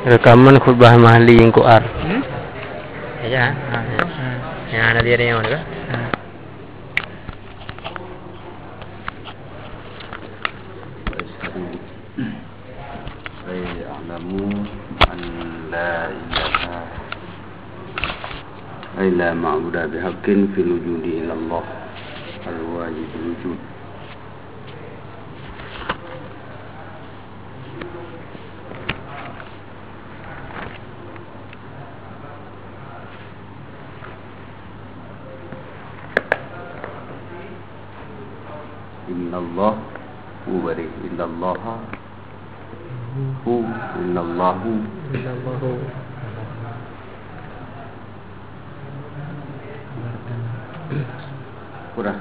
Rekaman khutbah mahli yang kuar. Ya, yang ada dia yang mana? La ma'budu bihaqqin fil wujudi illallah al-wajibul wujud. Innallah bari innallaha innallahu kurang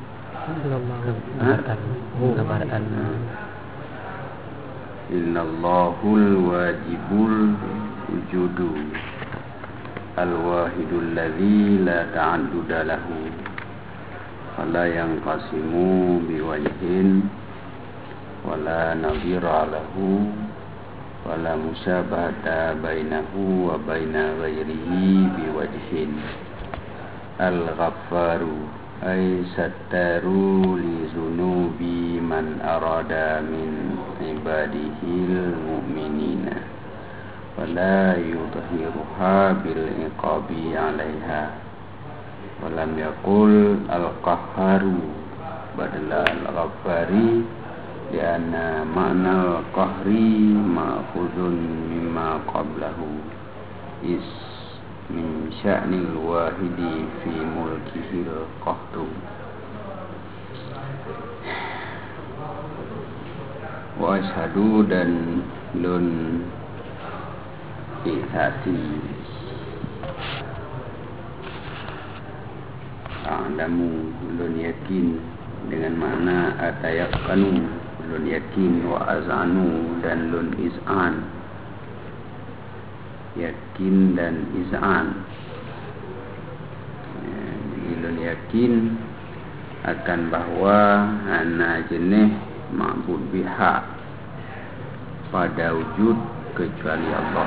innallahul wajibul wujudu al-wahidul ladzi la ta'adduda lahu wala yanqasimu biwajhin wala nadhira lahu wala musyabahata bainahu wa baina ghairihi biwajhin al-ghaffaru ay sattaru li zunubi man arada min ibadihil mu'minina wala yudhiruha bil iqabi alaiha walam yaqul al-qahharu badala al-ghaffari lianna ma'na al-qahri ma'khudun mimma qablahu is min sya'nil wahidi fi mulkihil qahru wa ashhadu dan lun ihati a'lamu lun yakin dengan makna atayaqanu lun yakin wa azanu dan lun iz'an yakin dan iz'an. Lun yakin akan bahwa ana jenis ma'bud biha pada wujud kecuali Allah.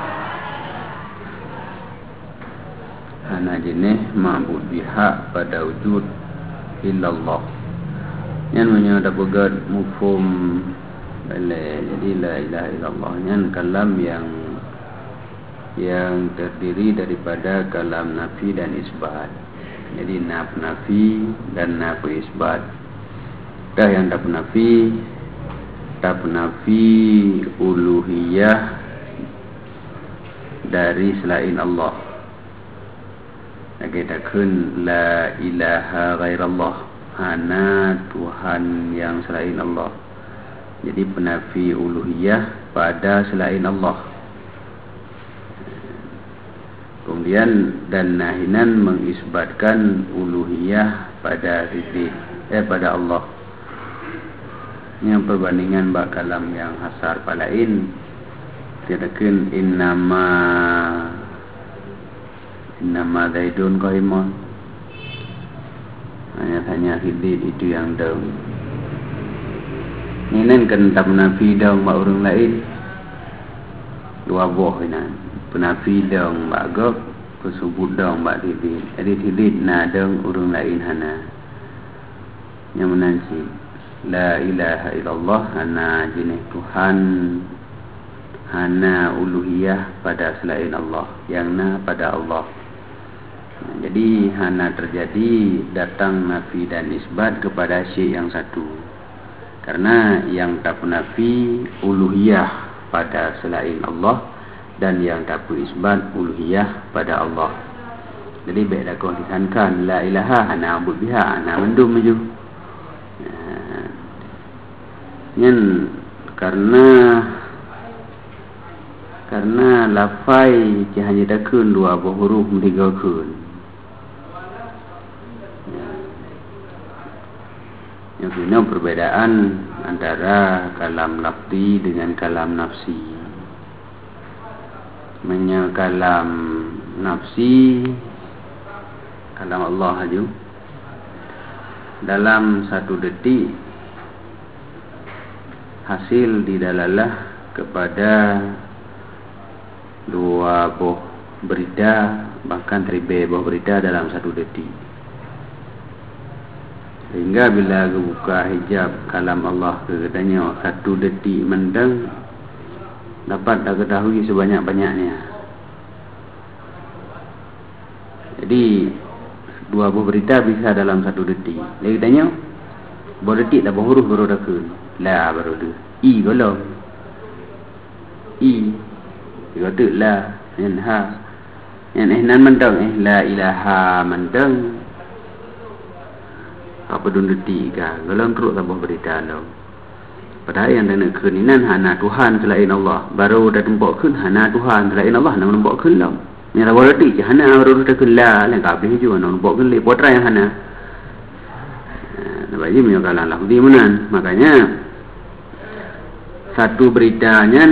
Ana jenis ma'bud biha pada wujud illallah. Yang menyata pegat mufhum jadi la ilaha illallah yang kalam yang terdiri daripada kalam nafi dan isbat. Jadi nafi dan nafi isbat. Dah yang nafi uluhiyah dari selain Allah. Kita kun la ilaha ghairallah, hana Tuhan yang selain Allah. Jadi penafi uluhiyah pada selain Allah. Kemudian dan nahinan mengisbatkan uluhiyah pada pada Allah. Yang perbandingan bak kalam yang hasar palain katakan innama zaidun qaimun. Hanya hidit itu yang daun. Ini kan tak menafi daun bak orang lain. Dua buah ini. Penafi dong bak gok kesubut dong bak hidit. Jadi hidit na dong orang lain hana. Yang menansi la ilaha illallah hana jenis Tuhan hana uluhiyah pada selain Allah yang na pada Allah. Jadi hana terjadi datang nafi dan isbat kepada syekh yang satu. Karena yang tak nafi uluhiyah pada selain Allah dan yang tak isbat uluhiyah pada Allah. Jadi baik dah kau disankan la ilaha ana abud biha ana mendum je. Yang karena lafai hanya dakun dua buah huruf tiga kun. Yang ini perbedaan antara kalam lafzi dengan kalam nafsi. Kalam nafsi kalam Allah aja dalam satu detik hasil didalalah kepada 2 buah berita, bahkan terlebih buah berita dalam 1 detik. Sehingga bila buka hijab kalam Allah katanya 1 detik mendeng dapat dah ketahui sebanyak-banyaknya. Jadi 2 buah berita bisa dalam 1 detik. Dia katanya buah detik dah huruf baru dah kun. La baru tu. I golong. I. Dia kata la, yan ha. Yan nan mendeng la ilaha mendeng. Apa dun detik ka golong teruk tak buah berita lo. Padahal yang nak kun ni nan hana Tuhan selain Allah. Baru dah nampak kun hana Tuhan selain Allah nak nampak kun lo. Ni la baru detik hana baru dah kun la lain tak habis juga nak nampak kun le potrai yang hana. Nampak je punya kalang lah di menan. Makanya satu beritanya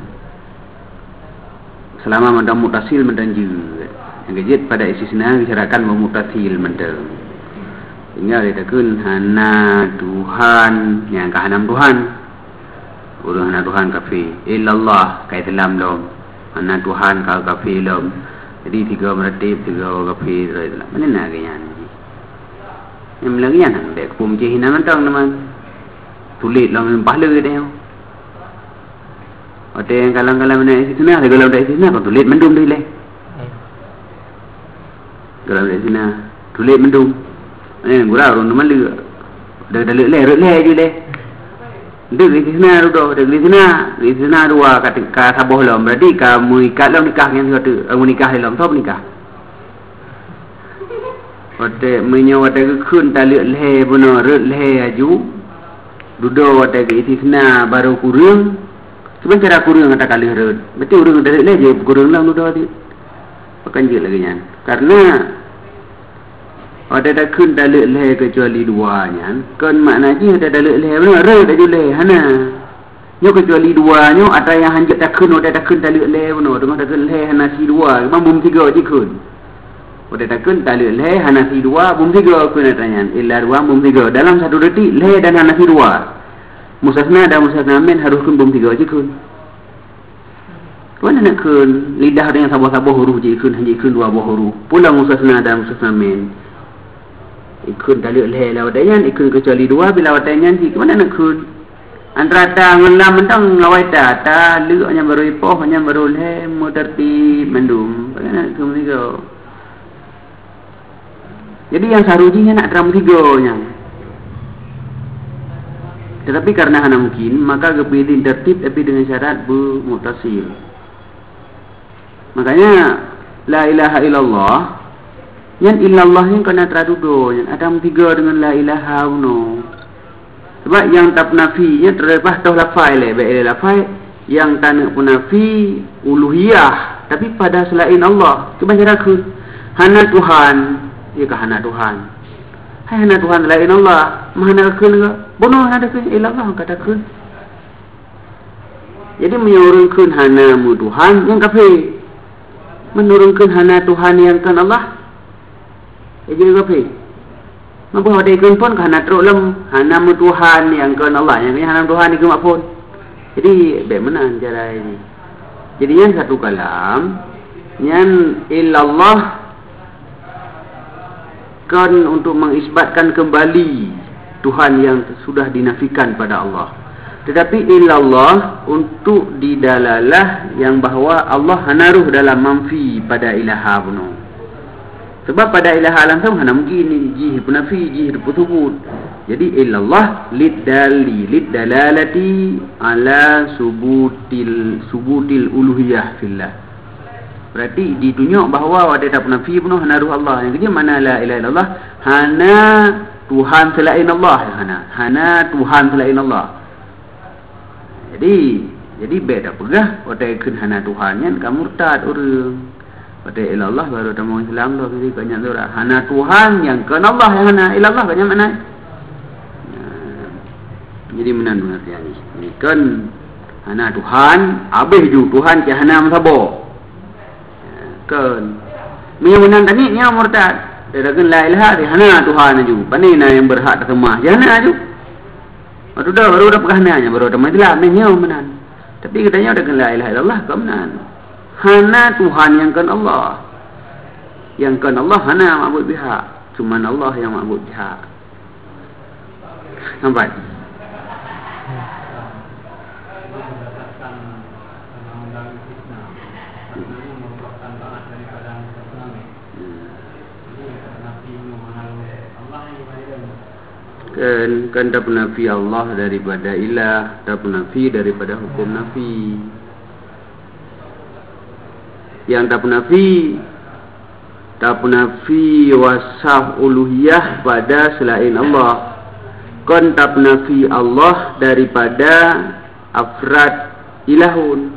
selama mendang mutasil mendang juga. Yang kejit pada istisna bicarakan mutasil mendang. Sehingga dia takun hana Tuhan yang kahanam Tuhan. Urang hana Tuhan kafi illallah kai dalam dom. Hana Tuhan kau kafi dom. Jadi 3 meratib 3 kafi dalam. Mana nak gaya ni? Yang lagi yang dek pumci hina mentang teman. Tulis lah pahala dia. Ada yang kalang-kalang mana istisna, ada kalau tak istisna kau tulis mendung dia leh. Kalau tak istisna tulis mendung. Gurau orang nama lu, dah leh je leh. Dek di sana rudo, dek di sana 2 kata saboh lom. Berarti kamu ikat lom nikah yang satu, kamu nikah lom, top nikah. Ote menyawa dek kun taluk leh benar, leh aju. Rudo dek di sana baru kurang. Sebenarnya kurang kata kali rud. Berarti urang dah leh je kurang lah rudo tu. Bukan je lagi nya. Karena ada dah kun dalil leh kecuali 2 nya. Kan maknanya ada dalil leh benar re dah juleh hana. Nyo kecuali 2 nyo ada yang hanjat dah kun ada dah kun dalil leh benar dengan dalil leh hana si 2. Memang bum 3 je kun. Ada dah kun dalil leh hana si 2 bum 3 kun katanya. Illa 2 bum 3 dalam 1 detik leh dan hana si 2. Musasna dan musasna min harus kun bum 3 je kun. Mana nak kun lidah dengan sabah-sabah huruf je kun hanya kun 2 buah huruf. Pulang musasna dan musasna min. Ikun dalil leh lawatannya ikun kecuali 2 bila lawatannya si mana nak kun antara ta ngelam mentang lawai ta lu hanya baru ipoh hanya baru leh muterti mendum bagaimana kun 3. Jadi yang sarujinya nak teram 3 nya. Tetapi karena hana mungkin maka kepilih tertib tapi dengan syarat bermutasil. Makanya la ilaha illallah yang illallah yang kena teradudo yang ada 3 dengan la ilaha uno. Sebab yang tak nafinya terlepas tau lafai le baik lafai yang tak nafi uluhiyah tapi pada selain Allah. Cuba caraku hana Tuhan ya ke hana Tuhan. Hai hana Tuhan selain Allah mana kun ke bono ada kun illallah kata kun. Jadi menyurungkan hana mu Tuhan yang kafir. Menurunkan hana Tuhan yang kan Allah. Jadi apa? Mampu ada ikon pun kerana teruk lem hana Tuhan yang kan Allah yang ni hana Tuhan ikon pun. Jadi bagaimana cara ini? Jadi yang satu kalam yang illallah kan untuk mengisbatkan kembali Tuhan yang sudah dinafikan pada Allah. Tetapi illallah untuk didalalah yang bahawa Allah hanaruh dalam manfi pada ilaha bunuh. Sebab pada ilaha alam tu hana mungkin ni jih punafi jih disebut. Jadi illallah lidalalati ala subutil uluhiyah fillah. Berarti ditunjuk bahawa ada tak punafi penuh hana ruh Allah. Yang kedua mana la ilaha illallah hana Tuhan selain Allah hana Tuhan selain Allah. Jadi beda pegah pada ikut hana Tuhan yang kamu murtad orang. Pada ilallah baru tamu Islam tu jadi banyak tu lah. Hana Tuhan yang kan Allah yang hana ilallah banyak mana. Jadi mana artinya ni? Ini kan hana Tuhan, habis ju Tuhan ke hana masabo. Kan. Menyunan tadi nya murtad. Dia kan la ilaha di hana Tuhan ju. Panina yang berhak tersemah. Jana ju. Baru dah pegangannya baru dah Islam ni nya menan. Tapi katanya ada kan la ilaha illallah ke menan. hana Tuhan yang kan Allah. Yang kan Allah hana ma'bud bihaq. Cuma Allah yang ma'bud bihaq. Nampak? Kan tak nafi Allah daripada ilah, tak nafi daripada hukum nafi. Yang tak nafi wasaf uluhiyah pada selain Allah. Kan tak nafi Allah daripada afrad ilahun.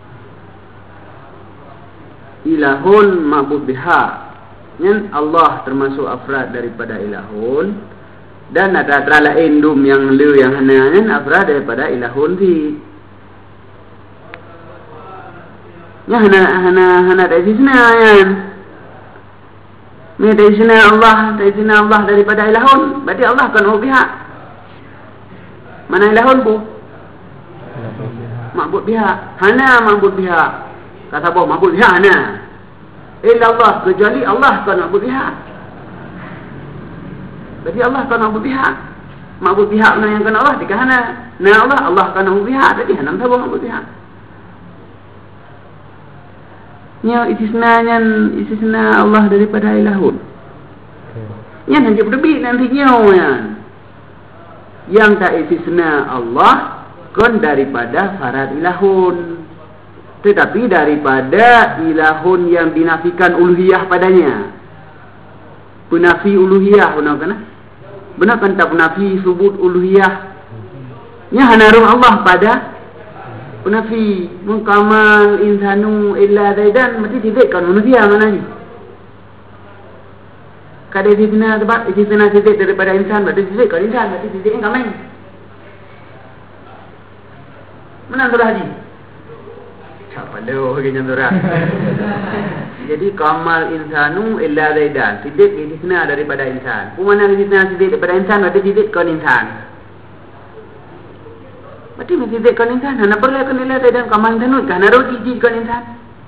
Ilahun ma'bud bihaq. Yang Allah termasuk afrad daripada ilahun. Dan ada lain dum yang lu yang hana afrad daripada ilahun ti. Ya hana dari sini yan. Ni dari sini Allah daripada ilahun. Berarti Allah kan bihaq. Mana ilahun bu? Ma'bud bihaq. Hana ma'bud bihaq. Kata apa ma'bud bihaq hana. Illa Allah, kecuali Allah kan ma'bud bihaq. Berarti Allah kan ma'bud bihaq. Ma'bud bihaq yang kan Allah dikahana. Na Allah kan ma'bud bihaq. Jadi hana tahu ma'bud bihaq. Nya istisna Allah daripada ilahun. Nya nanti berbeda nantinya yan. Yang tak istisna Allah kan daripada farad ilahun. Tetapi daripada ilahun yang dinafikan uluhiyah padanya. Penafi uluhiyah benar kan? Benar kan tak penafi subut uluhiyah. Nya hanarum Allah pada penafi mengkamal insanu illa zaidan mesti tidak kan manusia mana ni? Kada istisna sebab istisna tidak daripada insan berarti tidak kan insan berarti tidak yang kamen. Mana tu haji? Siapa dah orang yang turah? Jadi kamal insanu illa zaidan. Sidik istisna daripada insan. Mana istisna sidik daripada insan berarti sidik kan insan. Berarti sidik kan insan. Hana perlu kan illa zaidan kamal insanu kan hana roti kan insan.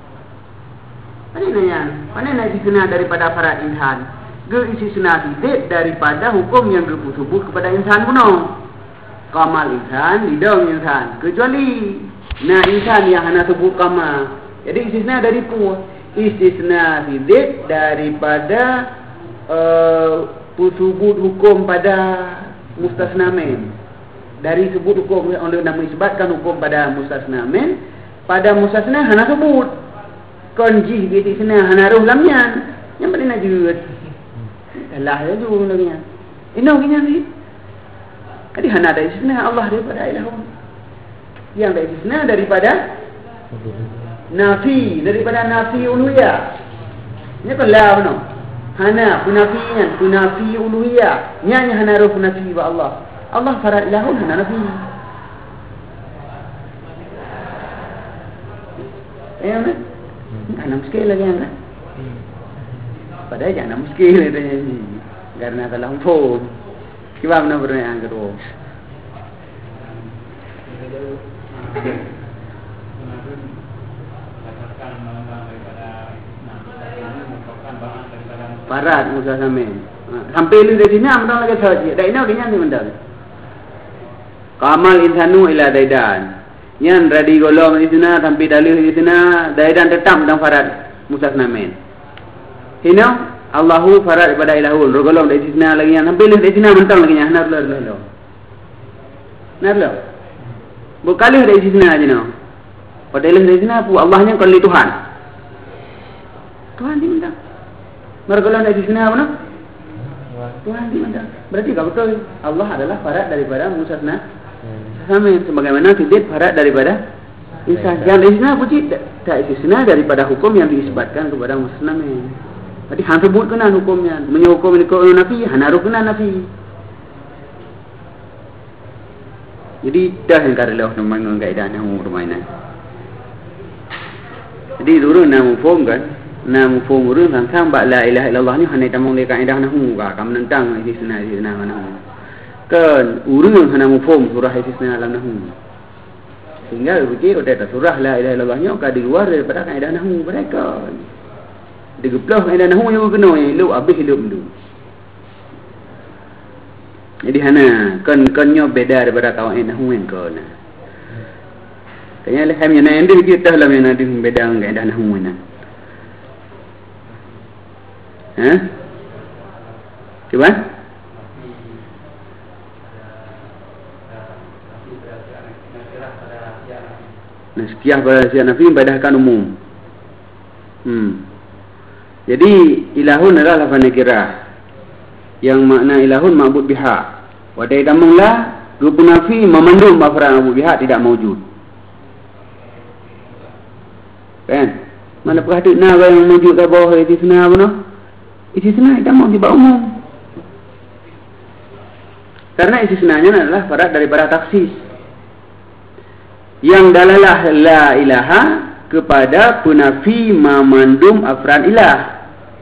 Mana istisna daripada farad insan? Ge istisna sidik daripada hukum yang disebut kepada insan puno. Kamal insan, lidang insan. Kecuali insan yang hana sebut kamal. Jadi istisna dari istisna sidik daripada sebut hukum pada mustasnamen. Dari sebut hukum oleh nama isbatkan hukum pada mustasnamen. Pada mustasna hana sebut konji istisna hana roh lamnya. Yang paling najud Allah ya juga namanya. Ini orangnya ni. Jadi hana ada istisna Allah daripada ilahun. Yang ada istisna daripada nafi, daripada nafi uluhiyah. Ini kan la benar. Hana punafi uluhiyah. Nya hana roh punafi wa Allah. Allah farad ilahun hana nafi. Mana? Hana muskil lagi kan? Padahal jangan muskil katanya ni. Karena salah phone. Kiba mana pertanyaan kedua? Farad Musa Samin. Sampai lu dari sini amdan lagi sahaja. Dah ini orangnya ni mendal. Kamal insanu ila daidan. Yang radi golong di sana sampai dalil di sana daidan tetap dalam farad Musa Samin. Hina Allahu farad daripada ilahul. Golong dari sana lagi yang sampai lu dari sini mentang lagi yang narlo. Berkali dari sana aja no. Padahal dari sana pu Allahnya kali Tuhan. Tuhan di mana? Mergolong dari sini apa no? Tuhan di mana? Berarti kau betul Allah adalah farad daripada musasna. Sama sebagaimana sidik farad daripada insan. Yang dari sini puji tak istisna daripada hukum yang diisbatkan kepada musasna. Berarti hang sebut kena hukumnya. Menyokum ini kau nafi, hana rukna nafi. Jadi dah yang karela memang kaidah yang bermainan. Jadi dulu nama form kan. Nam form tentang la ilaha illallah ni hanya tamang le kaedah nahu ka kam nentang istisna mana kan urun hana form surah istisna alam nahu Sehingga fikir udah surah la ilaha illallahnya akan di luar daripada kaedah nahwu mereka. Digeploh kaedah nahwu yang kena yang lu habis hidup dulu. Jadi hana kan beda daripada kawan nahwu yang kena. Kayaknya hem yang nanti kita lah yang nanti beda dengan kaedah nahwu ni. Cuba? Naskiyah pada syiar nafi membedahkan umum. Jadi ilahun adalah lafaz nakirah. Yang makna ilahun ma'bud biha. Wa daidamullah rupa nafi memandung maf'ul ma'bud biha tidak maujud. Kan? Mana perhatian yang maujud ke bawah istisna apa noh? Istisna tidak mau tiba umum. Karena istisnanya adalah farat daripada taksis. Yang dalalah la ilaha kepada penafi memandum afran ilah.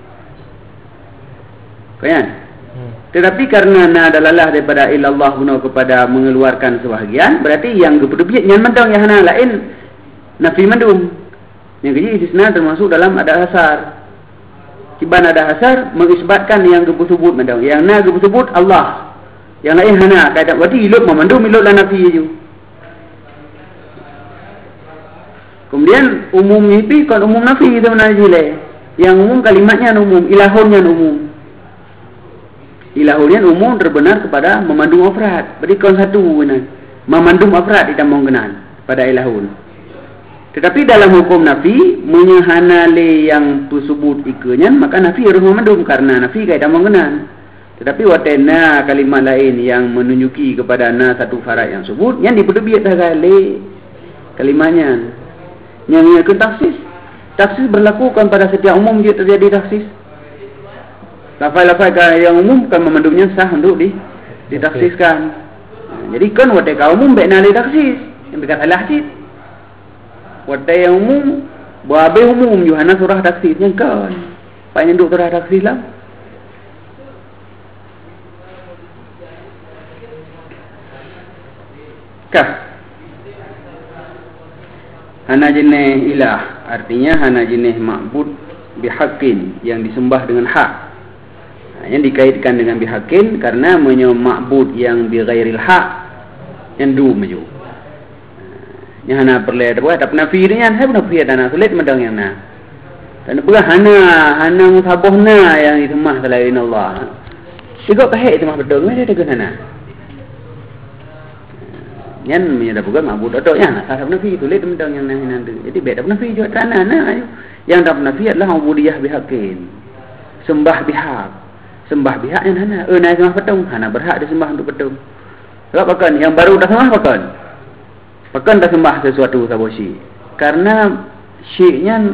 Kan? Tetapi karena dalalah daripada ilallah guna kepada mengeluarkan sebahagian, berarti yang berbiak yang mandang yang hana lain nafi mandum. Yang keji istisna termasuk dalam ada hasar. Kiban ada hasar mengisbatkan yang sebut mandang. Yang na sebut Allah. Yang lain hana kata berarti ilut memandum ilut la nafi je. Kemudian umum itu kan umum nafi kita menajile. Yang umum kalimatnya umum, ilahunnya umum. Ilahunnya umum terbenar kepada memandung afrad. Berarti kon satu benar. Memandung afrad tidak mengkenal pada ilahun. Tetapi dalam hukum nafi menyahana le yang tersebut ikanya maka nafi harus memandung karena nafi tidak mengkenal. Tetapi watena kalimat lain yang menunjuki kepada na satu farad yang sebut yang diperdebiat kali kalimatnya. Yang taksis berlakukan pada setiap umum dia terjadi taksis. Lafaz-lafaz yang umum kan memandungnya sah untuk ditaksiskan. Jadi kan wadai umum baik nali taksis yang berkata salah cit. Wadai yang umum buabe umum Yohana surah taksisnya kan. Pak yang duk surah taksis lah. Kah? Hana jenis ilah, artinya hana jenis ma'bud bihaqqin yang disembah dengan hak. Yang dikaitkan dengan bihaqqin karena ma'bud yang bi ghairil haq yang du maju. Yang hana perle buat tak pernah firnya, saya pernah fiat dana sulit medang yang na. Dan bukan hana musabahna yang disembah selain Allah. Tiga kahit itu mah betul, mana ada hana. Yang menyadap bukan ma'bud ataunya tak pernah fi tulis tentang yang nanti. Jadi beda pernah fi juga tanah yang tak pernah fi adalah ubudiyah bihaqqin. Sembah bihaq. Sembah bihaq yang hana. Naik sembah petung, hana berhak disembah untuk petung. Sebab pakan yang baru dah sembah pakan. Pakan dah sembah sesuatu sabosi. Karena syi'nya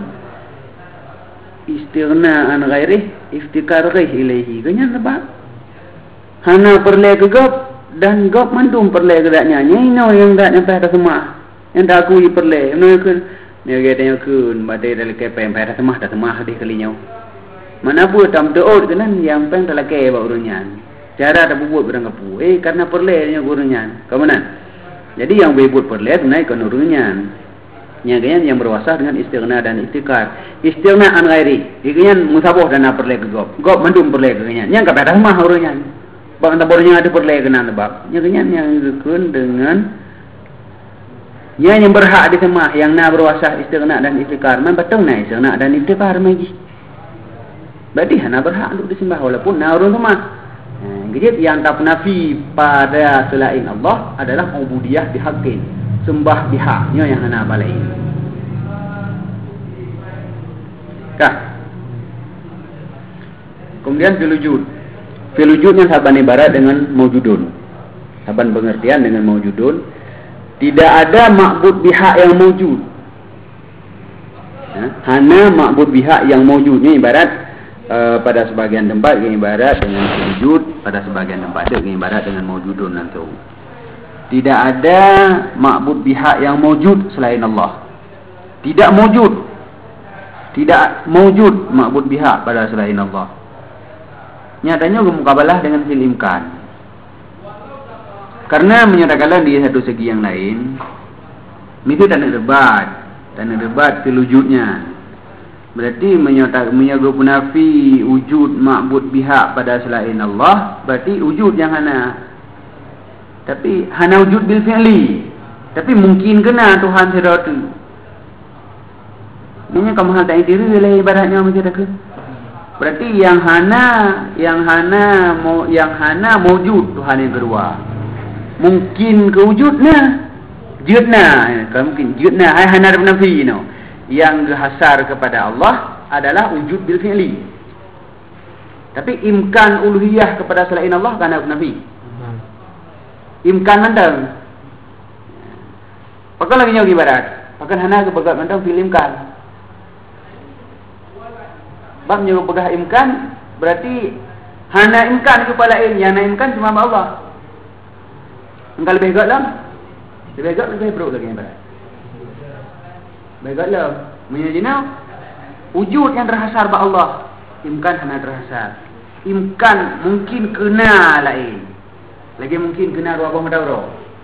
istighna an ghairih, iftikar ghairih ilaihi. Kenyan sebab hana perle gegap dan gop mandum perle geraknya nyino yang dak nyampai dah semah yang dak akui perle no kun ne gedenya kun badai dalam kepen pada semah dah semah di kalinya mana bu tam dood kenan yang peng dalam ke ba urunyan cara dak buat berang kapu karena perle nya urunyan kemana jadi yang buat perle naik ke urunyan yang berwasah dengan istighna dan iftikar istighna an ghairi ikan musabah dan perle ke gop mandum perle kenya yang ka pada semah urunyan bang tabornya ada perle kena sebab nyerinya yang rukun dengan yang berhak disembah yang na berwasah istighna dan iftikar man betul na istighna dan iftikar lagi berarti hana berhak untuk disembah walaupun na urun semah jadi yang tak nafi pada selain Allah adalah ubudiyah bihaqqin sembah bihaknya yang hana balai kah kemudian fil wujudnya saban ibarat dengan maujudun. Saban pengertian dengan maujudun. Tidak ada ma'bud bihak yang maujud. Hana ma'bud bihak yang maujudnya ibarat pada sebagian tempat yang ibarat dengan wujud, pada sebagian tempat yang ibarat dengan maujudun nanti. Tidak ada ma'bud bihak yang maujud selain Allah. Tidak maujud ma'bud bihak pada selain Allah. Nyatanya mukabalah dengan fil imkan. Karena menyatakanlah di satu segi yang lain Itu tak nak debat fil wujudnya. Berarti menyebut nafi wujud ma'bud biha pada selain Allah, berarti wujud yang hana. Tapi hana wujud bil fi'li. Tapi mungkin kena Tuhan sedatu. Ini kamu hal tak diri oleh ibaratnya macam tu. Berarti yang hana mewujud Tuhan yang kedua. Mungkin kewujudnya judna, kalau mungkin judna ai hana nafi no. Yang hasar kepada Allah adalah wujud bil fi'li. Tapi imkan uluhiyah kepada selain Allah kan nafi. Imkan mandang. Pakai lagi nyawa ibarat. Pakai hana ke pegat mandang fil imkan. Bab nyawa pegah imkan berarti hana imkan kepada lain, yang hana imkan cuma Allah. Engkau lebih hebat lah. Lebih hebat lebih buruk lagi ibarat. Lebih hebat lah. Menyajina wujud yang terhasar ba Allah. Imkan hana terhasar. Imkan mungkin kena lain. Lagi mungkin kena dua buah madawro.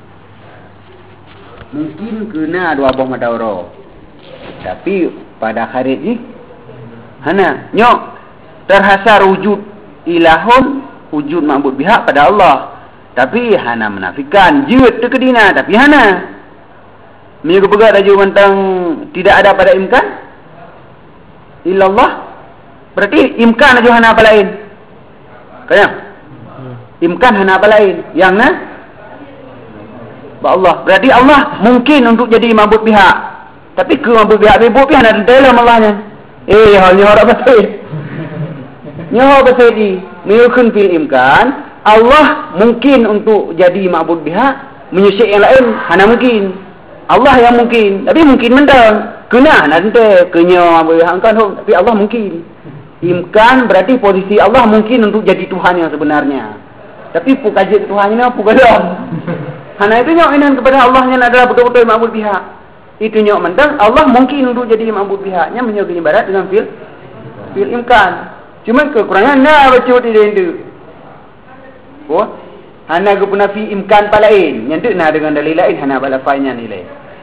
Mungkin kena dua buah madawro. Tapi pada kharit ni hana nyok terhasar wujud ilahun, wujud ma'bud biha pada Allah. Tapi hana menafikan jut tu kedina, tapi hana menyuruh pegat aja tentang tidak ada pada imkan illallah. Berarti imkan aja hana apa lain. Kaya imkan hana apa lain yang na ba Allah. Berarti Allah mungkin untuk jadi ma'bud biha. Tapi ke ma'bud biha hana dalam Allahnya. Halnya orang betul. Nyawa betul di meyukun fil imkan. Allah mungkin untuk jadi ma'bud biha, menyusik yang lain hana mungkin. Allah yang mungkin, tapi mungkin mendang. Kena nanti kenya ma'bud biha kan, tapi Allah mungkin. Imkan berarti posisi Allah mungkin untuk jadi Tuhan yang sebenarnya. Tapi pu kaji Tuhannya apa galam. Hana itu nyawa inan kepada Allahnya adalah betul-betul ma'bud biha. Itu nyok mentang Allah mungkin untuk jadi ma'bud bihaknya menyebut ibarat dengan fil imkan. Cuma kekurangan na baca di dendu. Oh, hana ke penafi imkan palain. Yang tu na dengan dalil lain hana bala fa'inya nilai.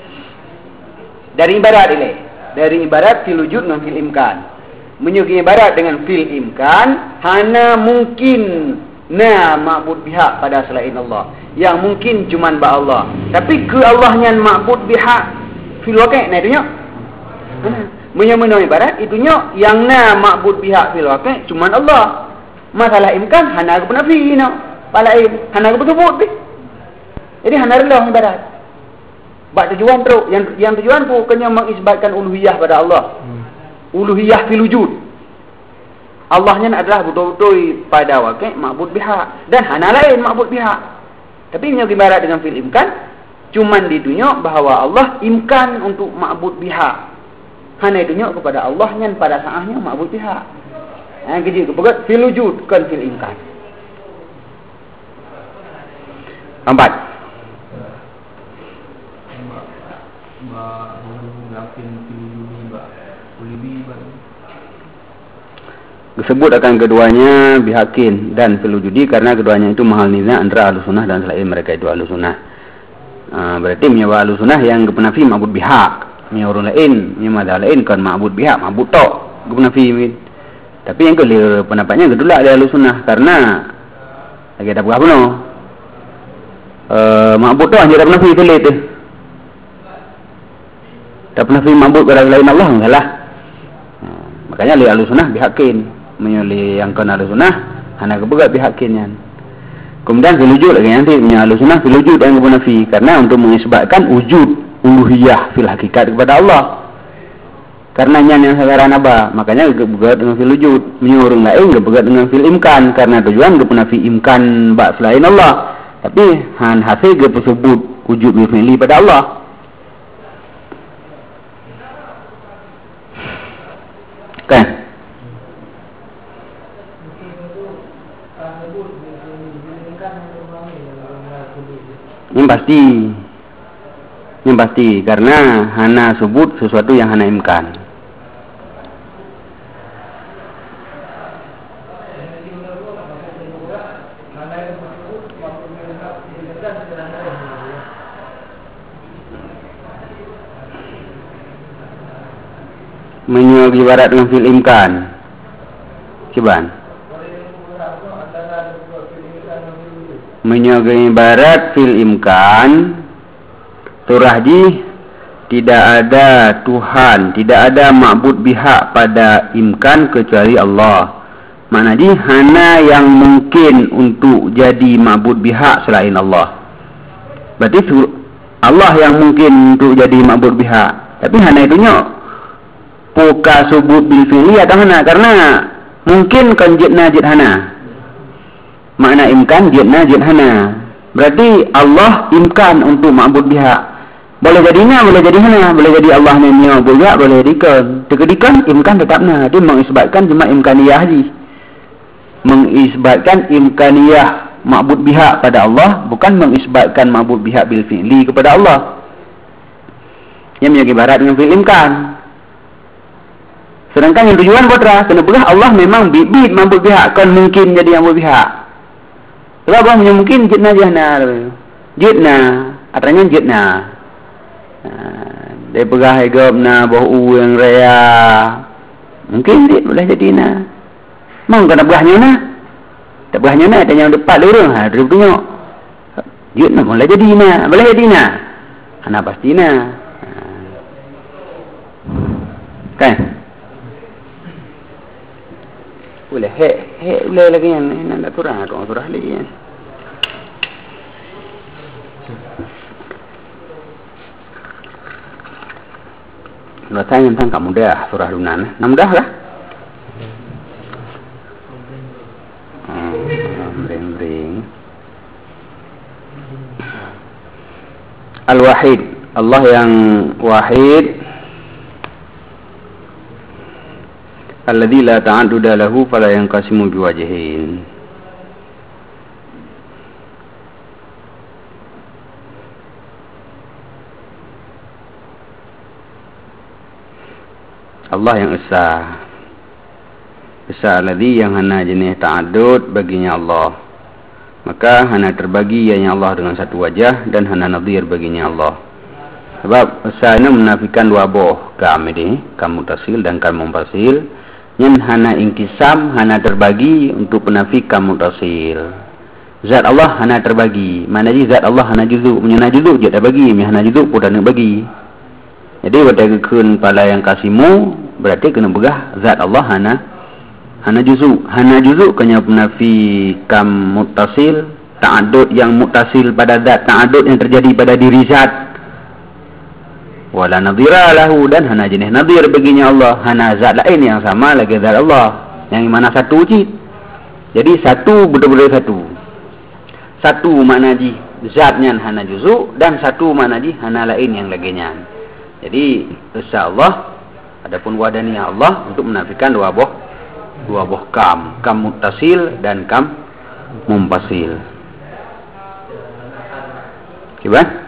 Dari ibarat nilai. Dari ibarat fil wujud dengan fil imkan. Menyebut ibarat dengan fil imkan hana mungkin na ma'bud bihak pada selain Allah. Yang mungkin cuman ba Allah. Tapi ke Allahnya ma'bud bihak fil waqi' nah itu nyok. Menyamai ibarat itu nyok yang na ma'bud biha fil waqi' cuman Allah. Masalah imkan hana ke penafi no. Palain hana ke betul-betul. Jadi hana rendah ibarat. Bak tujuan teruk yang tujuan pun kena mengisbatkan uluhiyah pada Allah. Uluhiyah fil wujud. Allahnya adalah betul-betul pada waqi' ma'bud biha dan hana lain ma'bud biha. Tapi menyok ibarat dengan fil imkan cuman ditunjuk bahawa Allah imkan untuk ma'bud biha. Hanya ditunjuk kepada Allah yang pada saatnya ma'bud biha. Kerja kepegat fil wujud kan fil imkan. 4. Disebut akan keduanya bihakin dan fil wujudi karena keduanya itu mahal niza antara Ahlussunnah dan selain mereka itu Ahlussunnah. Berarti menyewa Ahlussunnah yang kepenafi ma'bud bihak, menyewa orang lain, menyewa lain kan ma'bud bihak, ma'bud tok kepenafi. Tapi yang kedua pendapatnya kedua ada Ahlussunnah karena lagi ada berapa no? Ma'bud tok hanya ada penafi pelit tu. Tak penafi ma'bud pada selain Allah enggak lah. Makanya li Ahlussunnah bihakin, menyewa yang kan Ahlussunnah hanya kebegat bihakinnya. Kemudian fil wujud lagi nanti punya Ahlussunnah fil wujud yang kebenafi karena untuk mengisbatkan wujud uluhiyah fil hakikat kepada Allah. Karena yang sekarang apa? Makanya bergerak dengan fil wujud. Menyuruh orang lain bergerak dengan fil imkan karena tujuan kebenafi imkan bak selain Allah. Tapi han hasil tersebut wujud bil fi'li pada Allah. Kan? Yang pasti karena hana sebut sesuatu yang hana imkan. menyogi barat dengan fil imkan. Cuba. Menyogi barat fil imkan. Turahji tidak ada Tuhan, tidak ada ma'bud bihak pada imkan kecuali Allah. Maknanya hana yang mungkin untuk jadi ma'bud bihak selain Allah. Berarti Allah yang mungkin untuk jadi ma'bud bihak. Tapi hana itunya puka subut bil fi'li atau hana, karena mungkin kan jidna jid hana. Makna imkan jidna jid hana. Berarti Allah imkan untuk ma'bud bihak. Boleh jadinya, boleh jadi hana, boleh jadi Allah ni ma'bud bihak, boleh jadikan. Terkedikan imkan tetapnya. Dia mengisbatkan cuma imkaniyah je. Mengisbatkan imkaniyah ma'bud bihak pada Allah, bukan mengisbatkan ma'bud bihak bil fi'li kepada Allah. Yang menjadi barat dengan fi'il imkan. Sedangkan yang tujuan putra, kenapa Allah memang bibit ma'bud bihak, kan mungkin jadi ma'bud bihak. Sebab Allah mungkin jidna jahna. Jidna, artinya jidna. Dia pegah higap na bau yang raya. Mungkin dia boleh jadi na. Mang kena berahnya na. Tak berahnya na, tanya depan lurung. Dia punya. Jidna boleh jadi na. Boleh jadi na. Ana pasti na. Kan? Boleh. Boleh lagi yang nak turah. Turah lagi kan. Rasanya tentang kamu dah surah Lunan. Nam dah lah. Ring. Al-Wahid, Allah yang wahid. Alladzi la ta'adduda lahu fala yanqasimu biwajhin. Allah yang esa. Esa alladzi yang hana jenis ta'addud baginya Allah. Maka hana terbagi ianya Allah dengan satu wajah dan hana nadhir baginya Allah. Sebab esa ini menafikan dua boh kam ini, kam mutasil dan kam munfasil. Yang hana ingkisam, hana terbagi untuk penafik kam mutasil. Zat Allah hana terbagi. Mana je zat Allah hana juzuk, menyana juzuk je tak bagi, hana juzuk pun tak nak bagi. Jadi wadaikun pala yang kasimu berarti kena begah zat Allah hana juzuk. Hana juzuk kena penafi kam muttasil, ta'addud yang muttasil pada zat, ta'addud yang terjadi pada diri zat. Wala nadhira lahu, dan hana jenis nadhir baginya Allah. Hana zat lain yang sama lagi zat Allah, yang mana satu je. Jadi satu betul-betul satu. Satu makna ji zatnya hana juzuk, dan satu makna ji hana lain yang laginya. Jadi insya-Allah adapun wahdaniya Allah untuk menafikan dua buah kam muttasil dan kam munfasil. Coba.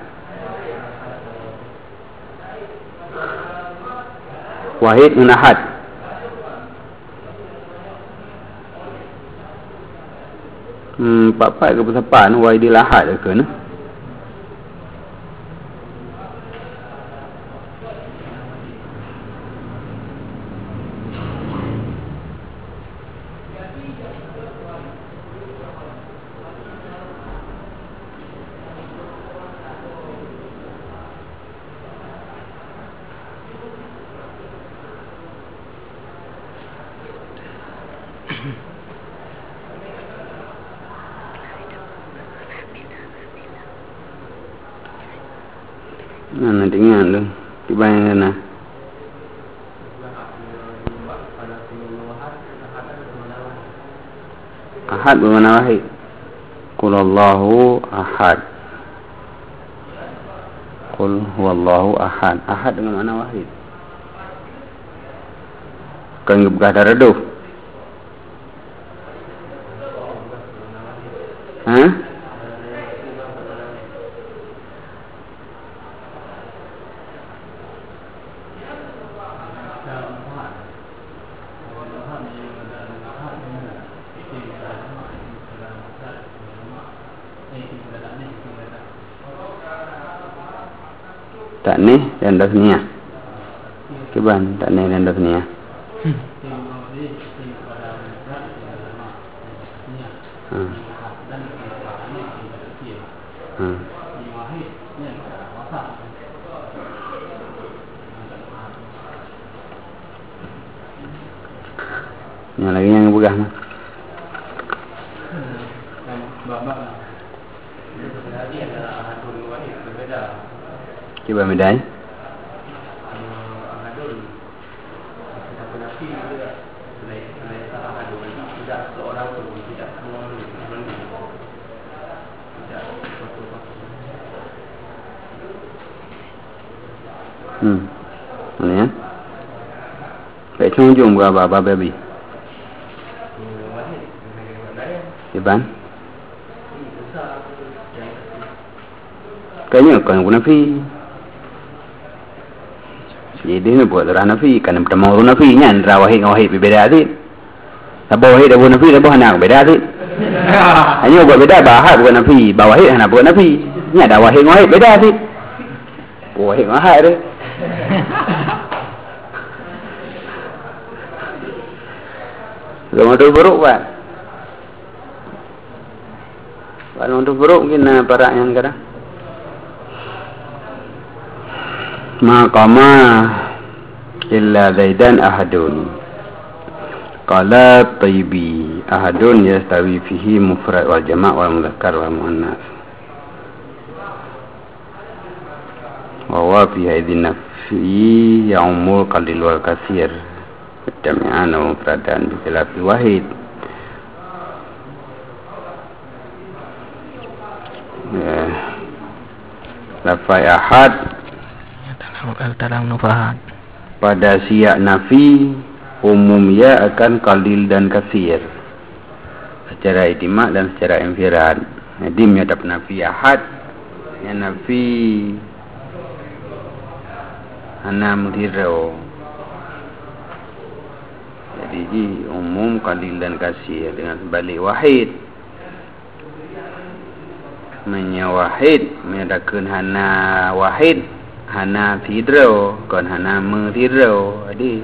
Wahid dan ahad. Pak ke pesapan wahidil ahad ke nah? Nah, tinggal tu. Tiba yang sana. Ahad bermakna wahid. Qul Allahu ahad. Qul huwallahu ahad. Ahad dengan makna wahid. Kan bekas redup. Hah? Ta'nih dan tasniyah. Kiban tak ni dan ni ya. Yang lagi yang begah mah. Cuba medai. Mana ya? Baik jom berapa baby? Iban? Kayaknya kan guna fi. Jadi ni buat orang nafi kan pertama orang nafi nya antara wahid dengan wahid berbeza adik. Sabar wahid dan nafi dan anak berbeza adik. Hanya buat beda bahas bukan nafi, bawa wahid anak bukan nafi. Nya ada wahid dengan wahid beda adik. Wahid dengan wahid dia. Kalau tu buruk pak. Kalau tu buruk mungkin para yang kadang. Maqama illa zaidan ahadun qala tayyibi ahadun yastawi fihi mufrad wal jama' wal mudzakkar wal muannas wa huwa fi hadhihi nafi ya'umul qalil wal katsir jami'an wa mufradan bi khilafi wahid. Lafai ahad dalam nufahat pada siyak nafi umum ya akan qalil dan katsir secara ijma' dan secara infirad. Jadi menyadap nafi ahad yang nafi ana mudhirro. Jadi umum qalil dan katsir dengan sebalik wahid. Menyawahid menyadakan hana wahid hana tidro kon hana mudhirro. Jadi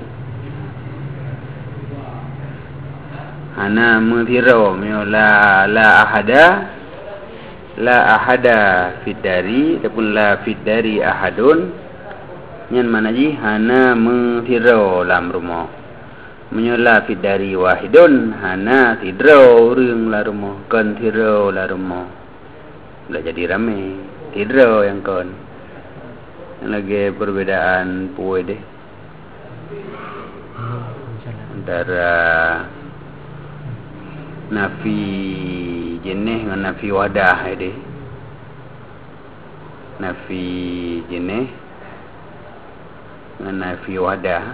hana mudhirro miola la ahada fidari ataupun la fidari ahadun nyan mana ji hana mudhirro lam rumah miola fidari wahidun hana tidro urang la rumah kon tidro la rumah dah jadi ramai tidro yang kon lagi perbedaan puai deh antara nafi jenis dengan nafi wadah deh. Nafi jenis dengan nafi wadah.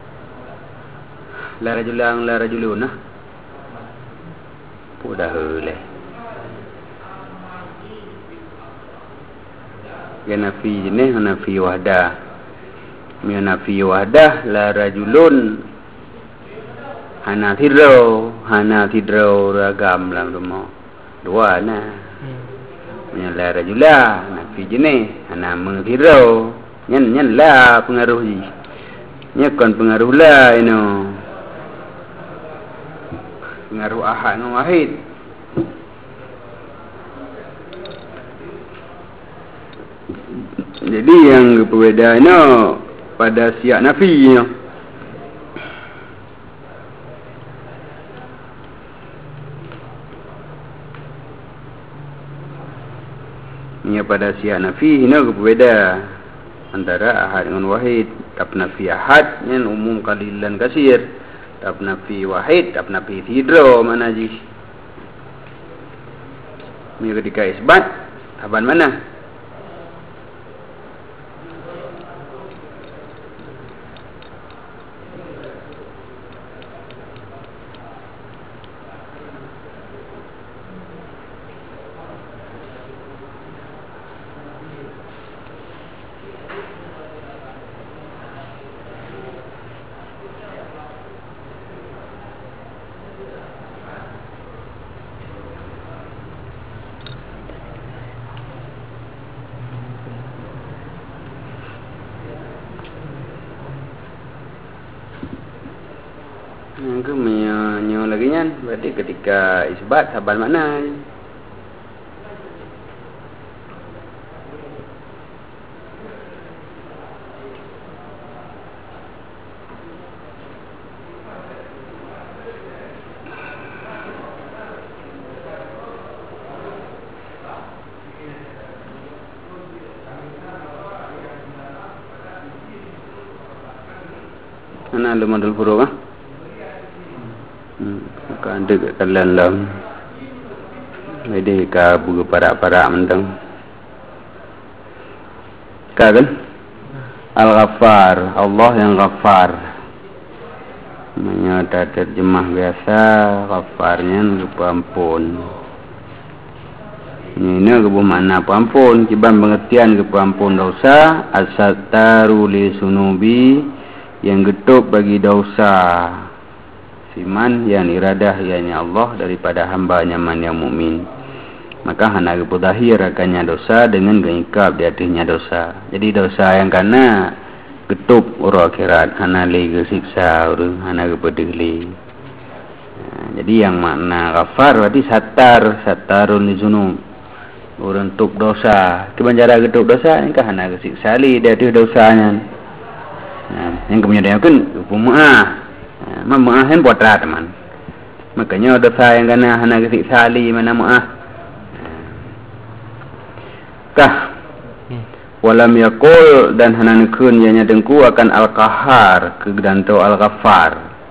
La rajulan la rajuluna. Udah boleh. Ya nafi jenis nafi wahdah. Ya nafi wahdah la rajulun hana tidro ragam dalam rumah. Dua nah. Ya la rajula nafi jenis hana tidro. Nyan la pengaruh ji. Nya kon pengaruh la ino. Pengaruh ahad dengan wahid. Jadi yang perbedaannya pada siyak nafi nya. Nya pada siyak nafi ini berbeda antara ahad dengan wahid. Tab nafi ahad yang umum qalil dan katsir. Tab nafi wahid, tab nafi tidro mana ji? Ini ketika isbat aban mana? Yang ke menyo lagi kan. Berarti ketika isbat saban makna. Ana lu modal furu ah. Ka ande ke kalan lam. Jadi ka buku para mentang. Ka kan? Al-Ghaffar, Allah yang Ghaffar. Namanya terjemah biasa, Ghaffarnya pengampun. Ini ke mana pengampun, kiban pengertian ke pengampun dosa, as-sattaru li sunubi, yang getuk bagi dosa, siman yang iradah ianya Allah daripada hamba-Nya man yang mukmin. Maka hana kepudahir akannya dosa dengan gengkap di atasnya dosa. Jadi dosa yang kana getuk ura akhirat, hana le siksa urang hana kepeduli. Jadi yang makna ghafar berarti satarun li zunub. Urang tuk dosa, kebanjara getuk dosa engkau hana kesiksa li di atas dosanya. Yang kemudian kan pemaaf, maaf yang buat teman. Makanya dosa yang kena hana kesiksa li mana maaf. Kah walam yakul dan hana nekun ianya dengku akan al-qahar kegedantau al-ghaffar.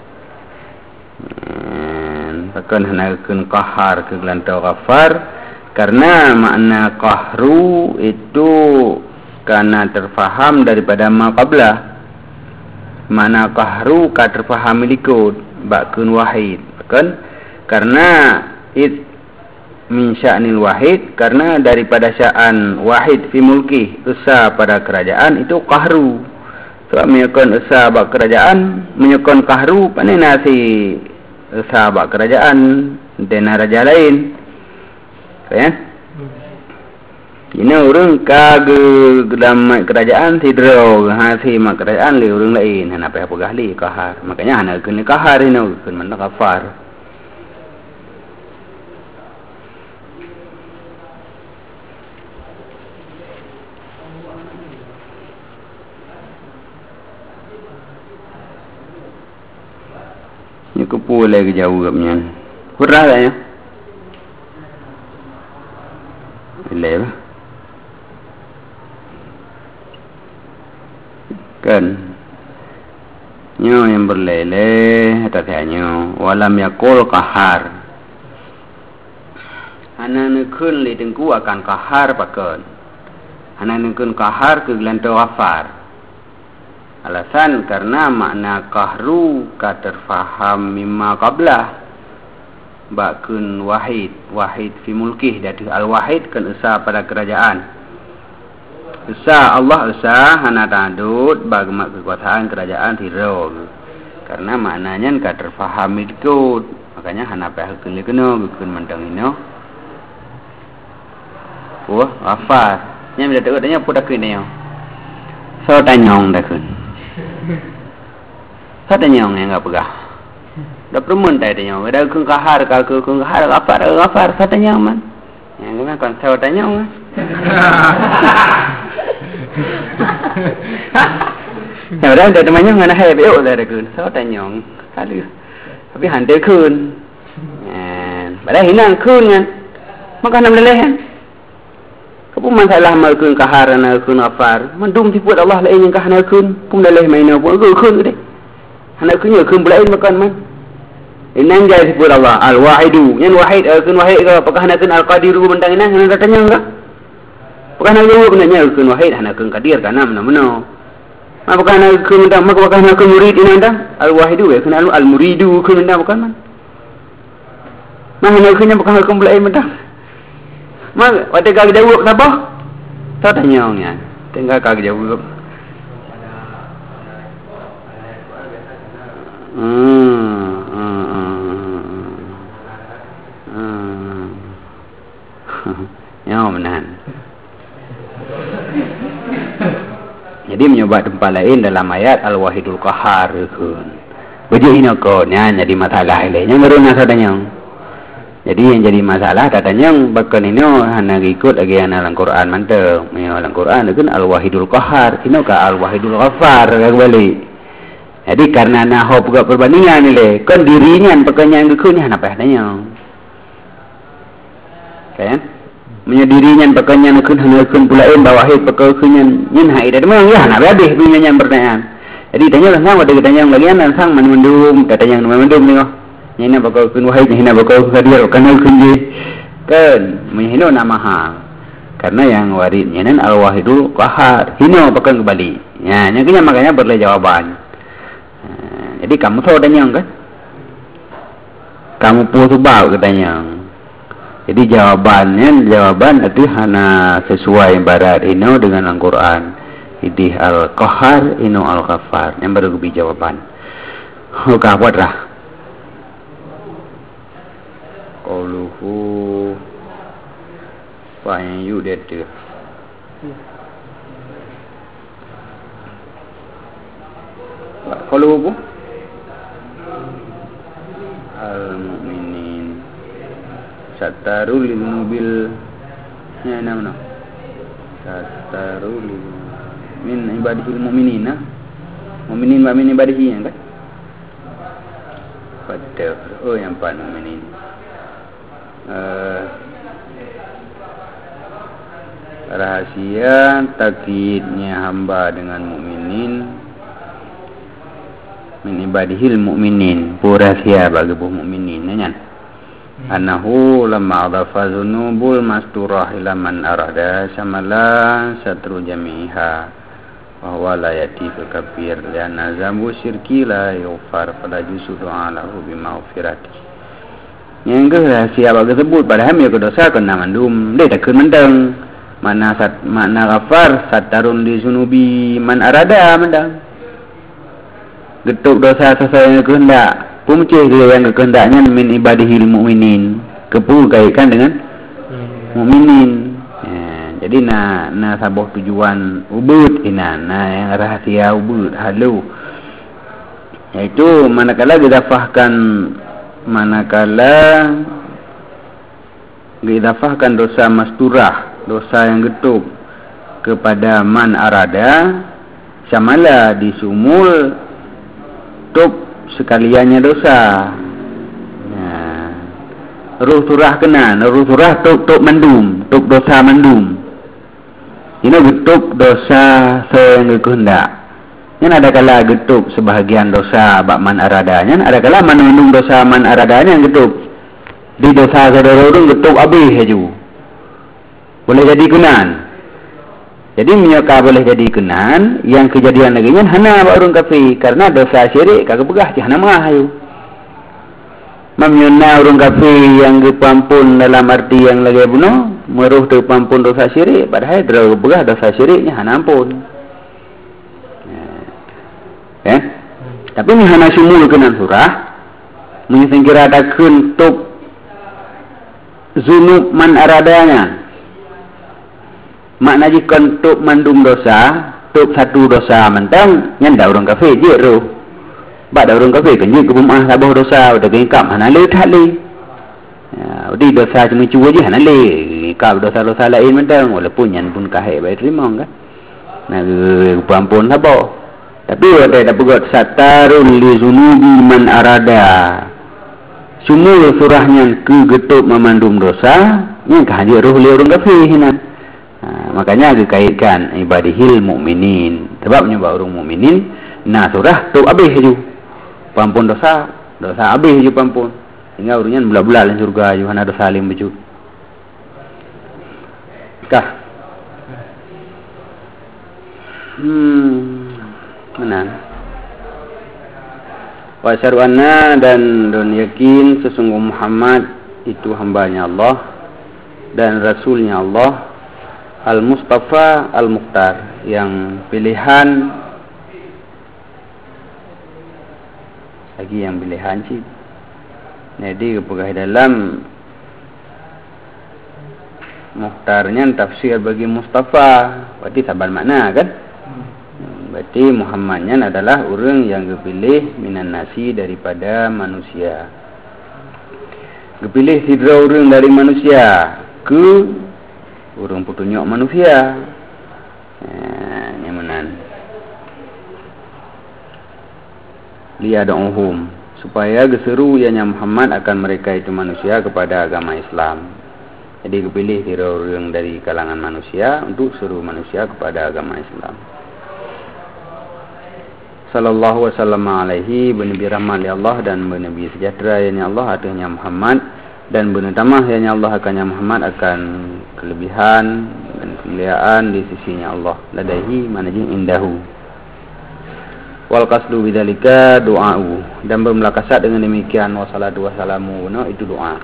Akan hana nekun qahar kegedantau ghaffar karena makna qahru itu karena terfaham daripada ma qablah. Mana qahru ka terfaham likut bakun wahid kan karena it min sya'nil wahid karena daripada sya'an wahid fi mulki esa pada kerajaan itu qahru. Sebab menyokon esa bak kerajaan menyokon qahru panena si esa bak kerajaan dena raja lain. Ya. Ini orang kage dalam kerajaan tidro hasi mak kerajaan li orang lain hana apa pegah li qahar. Makanya hana keun qahar ini keun mana ghafar. Ni kepu lagi jauh gapnya. Kurang lah ya. Boleh. Kan nyo yang berlele atasnya walam yakul qahar hana nekun li dengku akan qahar pakon hana nekun qahar ke gelantau ghafar. Alasan karena makna qahru ka terfaham mimma qablah bakun wahid fi mulkih dari al-wahid kan esa pada kerajaan. Esa Allah esa hana tandut bagaimana kekuasaan kerajaan tirau. Karena maknanya ka terfaham ikut. Makanya hana pahal keun kena keun mandang ino. Wah, ghafar. Nya bila tak adanya pudak keun ino. So tanyong dah keun. So tanyong yang enggak pegah. Dah permun tai tanyong. Ada keun kahar ka keun kahar ghafar so tanyong man. Yang kena kon so tanyong. Ya udah temannya ngana hai beo dah dekun. Sao tanyong. Kali. Tapi hantai kun. Padahal hinang kun kan. Maka nam lelehan. Kapu masalah mal kun kaharana kun afar. Mandum tipu Allah lain yang kahana kun. Pun leleh maina pun kun gede. Hana kun kun belain makan man. Inang jai tipu Allah al-wahidu. Yang wahid kun wahid ke apakah hana kun al-qadiru bentang inang hana tanya enggak? Bukan hanya benarnya kun wahid hana kun qadir kana mana-mana. Apakah hana kun bentang maka apakah hana kun murid inanda al-wahidu ya kun al-muridu kun bentang bukan man. Hana kun yang bukan kun belain bentang. Mak waktu kag jawab apa? Tak tanya nya. Tinggal kag jawab. Ya menahan. Jadi mencoba tempat lain dalam ayat Al-Wahidul Qahar. Wajib ini konya jadi masalah ile. Yang baru nasadanya. Jadi yang jadi masalah katanya bahkan ini hanya ikut lagi dalam Quran mantap. Dalam Quran itu Al-Wahidul Qahar. Ini ka Al-Wahidul Ghaffar kembali. Jadi karena naho juga perbandingan ile. Kan dirinya pakainya yang kekunya apa adanya. Kan? Menyedirinya pakainya nakun pulain bawahid pakainya nyen hai dah memang ya nak habis punya yang pertanyaan. Jadi tanya sang ada tanya yang bagian sang mendum katanya yang mendum ni oh. Ini bakal kun wahid ni bakal hadir kana kunji. Kan menghino nama hang. Karena yang waridnya nan Al-Wahidul Qahar. Hino bakal kembali. Ya, yang makanya berle jawaban. Jadi kamu tahu tanya kan? Kamu puas bau katanya. Jadi jawaban itu hanya sesuai barat ino dengan Al-Quran. Idih Al-Qahar ino Al-Ghaffar. Yang baru lebih jawaban. Oka buat lah. Qauluhu fa'in yudatu. Qauluhu Al-Mu'minin Satarul Nubil ya nama Satarul min ibadihil mu'minin mu'minin wa min ibadihi kan pada yang pan mu'minin rahasia takyidnya hamba dengan mu'minin min ibadihil mu'minin rahasia bagi mu'minin kan Anahu lamma adafa zunubul masturah ila man arada samala satru jami'iha wa huwa la yatifu kabir lianna zambu syirki la yufar pada jusu doa lahu bima'ufirati yang ke rahasia bagi sebut padahal ia dosa kena mandum dia tak kemendang makna ghafar satarun li zunubi man arada mendang getuk dosa sesuai yang kehendak Pumcih dia yang kehendaknya min ibadihil mu'minin kepu kaitkan dengan mu'minin ya, jadi na sabuh tujuan ubud ina yang rahasia ubud halu yaitu manakala didafahkan dosa masturah dosa yang getuk kepada man arada samala disumul tuk sekaliannya dosa. Ruh surah kena, ruh surah tuk mendum, tuk dosa mendum. Ini getuk dosa yang kehendak. Yang ada kala getuk sebahagian dosa bak man aradanya, ada kala mendum dosa man aradanya yang getuk. Di dosa saudara orang getuk habis aja. Boleh jadi kenan. Jadi menyaka boleh jadi kenan yang kejadian lagi nya hana orang kafir karena dosa syirik kagak begah hana mah ayu. Mamyuna orang kafir yang dipampun dalam arti yang lagi bunuh meruh dipampun dosa syirik padahal derau begah dosa syiriknya hana ampun. Tapi ni hana sumul kenan surah menyingkira dakun tuk zunub man aradanya. Makna jika tuk mandum dosa, tuk satu dosa mentang, nyanda orang kafir je roh. Bak dah orang kafir kan je kebumah sabuh dosa, udah kengkap hana le tak le. Ya, udah dosa cuma cuba je hana le. Kengkap dosa-dosa lain mentang, walaupun yang pun kahir baik terima kan. Nah, ampun sabuh. Tapi ada pegot satarun li zunubi man arada. Semua surahnya kegetuk memandum dosa, yang kahir roh le orang kafir hinan. Makanya dikaitkan ibadihil mu'minin sebabnya orang mu'minin nah surah tu habis je pampun dosa habis je pampun hingga urunnya bela-bela dalam surga je hana dosa lim baju kah menan wa syar'u anna dan yakin sesungguh Muhammad itu hambanya Allah dan rasulnya Allah Al-Mustafa Al-Mukhtar yang pilihan lagi yang pilihan sih. Jadi kepegah dalam Mukhtarnya tafsir bagi Mustafa berarti sabar makna kan. Berarti berarti Muhammadnya adalah orang yang dipilih minan nasi daripada manusia. Dipilih sidra orang dari manusia ke orang petunjuk manusia. Nyamanan. Liyad'uhum, supaya geseru ianya Muhammad akan mereka itu manusia kepada agama Islam. Jadi dipilih sidra orang dari kalangan manusia untuk seru manusia kepada agama Islam. Sallallahu wasallam alaihi, benabi rahmat ya Allah dan benabi sejahtera ya Allah atasnya Muhammad, dan benar tamah ya Allah akannya Muhammad akan kelebihan dan kemuliaan di sisinya Allah. Ladaihi manajih indahu. Wal qasdu bidzalika du'a'u, dan bermelakasat dengan demikian wassalatu wassalamu itu doa.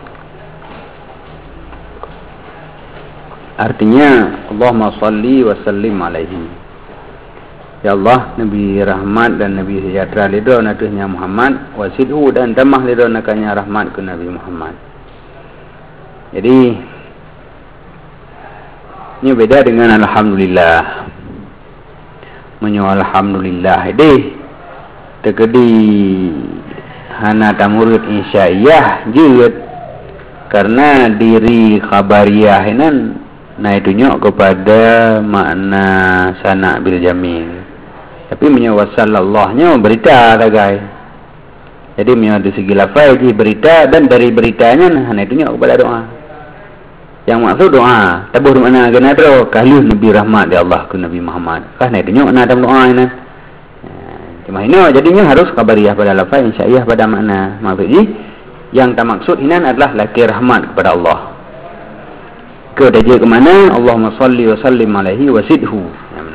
Artinya Allahumma shalli wa sallim alaihi. Ya Allah, Nabi rahmat dan Nabi sejahtera lido natihnya Muhammad, wasidhu dan tamah lido nakanya rahmat ke Nabi Muhammad. Jadi ini beda dengan alhamdulillah. Menyo alhamdulillah ini tekedi hana tamurut insya'iyah jilid, karena diri khabariyah inan nah itunya kepada makna sana bil jamil. Tapi menyawasallallahnya berita lah guys. Jadi dari segi lafaz berita, dan dari beritanya hanya itunya kepada doa. Yang maksud doa tabur mana gana tro kaluh Nabi rahmat ya Allah ke Nabi Muhammad. Karena itunya ana dalam doa ini. Cuma ini jadinya harus kabariyah pada lafaz, insya'iyah pada makna. Maksudnya yang tak maksud ini adalah laki rahmat kepada Allah. Ke dia ke mana? Allahumma shalli wa sallim alaihi wa sidhu.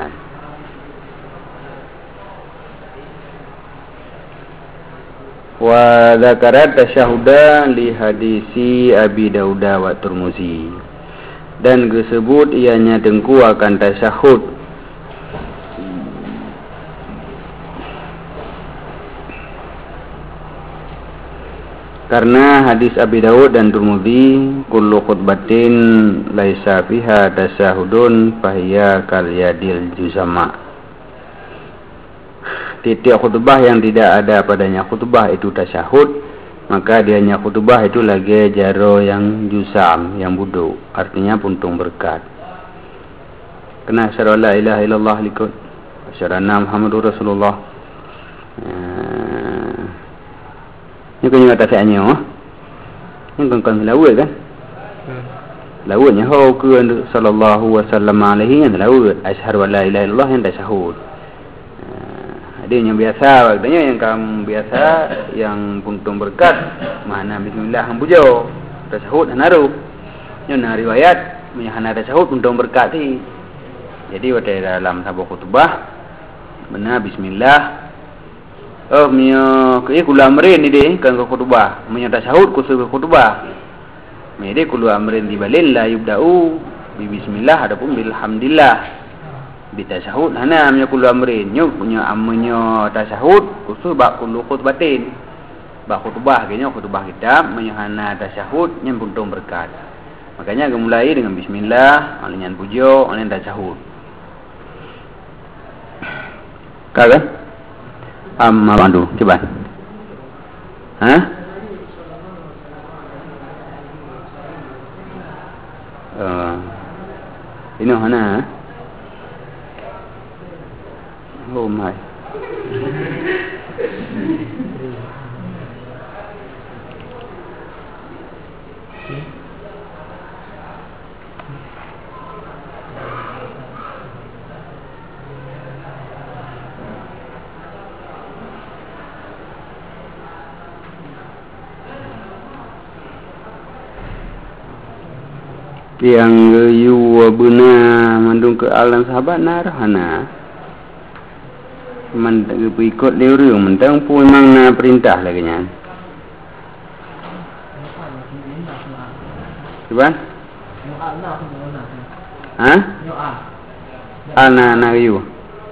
Wa dzakarat tasyahuda li hadisi Abi Daud wa Tirmizi, dan disebut ianya dengku akan tasyahud karena hadis Abi Daud dan Tirmizi, kullu khutbatin laisa fiha tasyahudun fahiya kal yadil juzama. Tiap khutbah yang tidak ada padanya khutbah itu tasyahud, maka dianya khutbah itu lagi jaro yang jusam, yang budu, artinya puntung berkat. Kena asyhadu la ilaha illallah likut asyhadu anna Muhammadur Rasulullah. Ini kena tasyahnya ini kan lawat kan? Lawatnya ho ke sallallahu wasallam alaihi yang lawat asyhadu la ilaha illallah yang tasyahud. Dia yang biasa, waktunya yang kamu biasa, yang puntung berkat, mana bismillah hambujo, tasyahud hanaru. Yang riwayat menyahana tasyahud puntung berkat ni. Jadi pada dalam sabuk khutbah, benar bismillah. Oh, punya kula amrin ni deh kan khutbah, punya tasyahud khusus khutbah. Mede kula amrin di balil la yubda'u bi bismillah adapun bilhamdillah. Bitasyahud hana amnya kullu amrin nyu punya amnya tasyahud khusus bak kullu khutbatin bak khutbah kenya khutbah kita menyahana tasyahud yang puntung berkat. Makanya gemulai dengan bismillah alinyan pujo alinyan tasyahud kan amma bandu coba ini hana oh my yang yu benar mandung ke alam sahabat narhana man ikut dia orang mentang pun memang nak perintah lagi nya. Cuba? Ana you.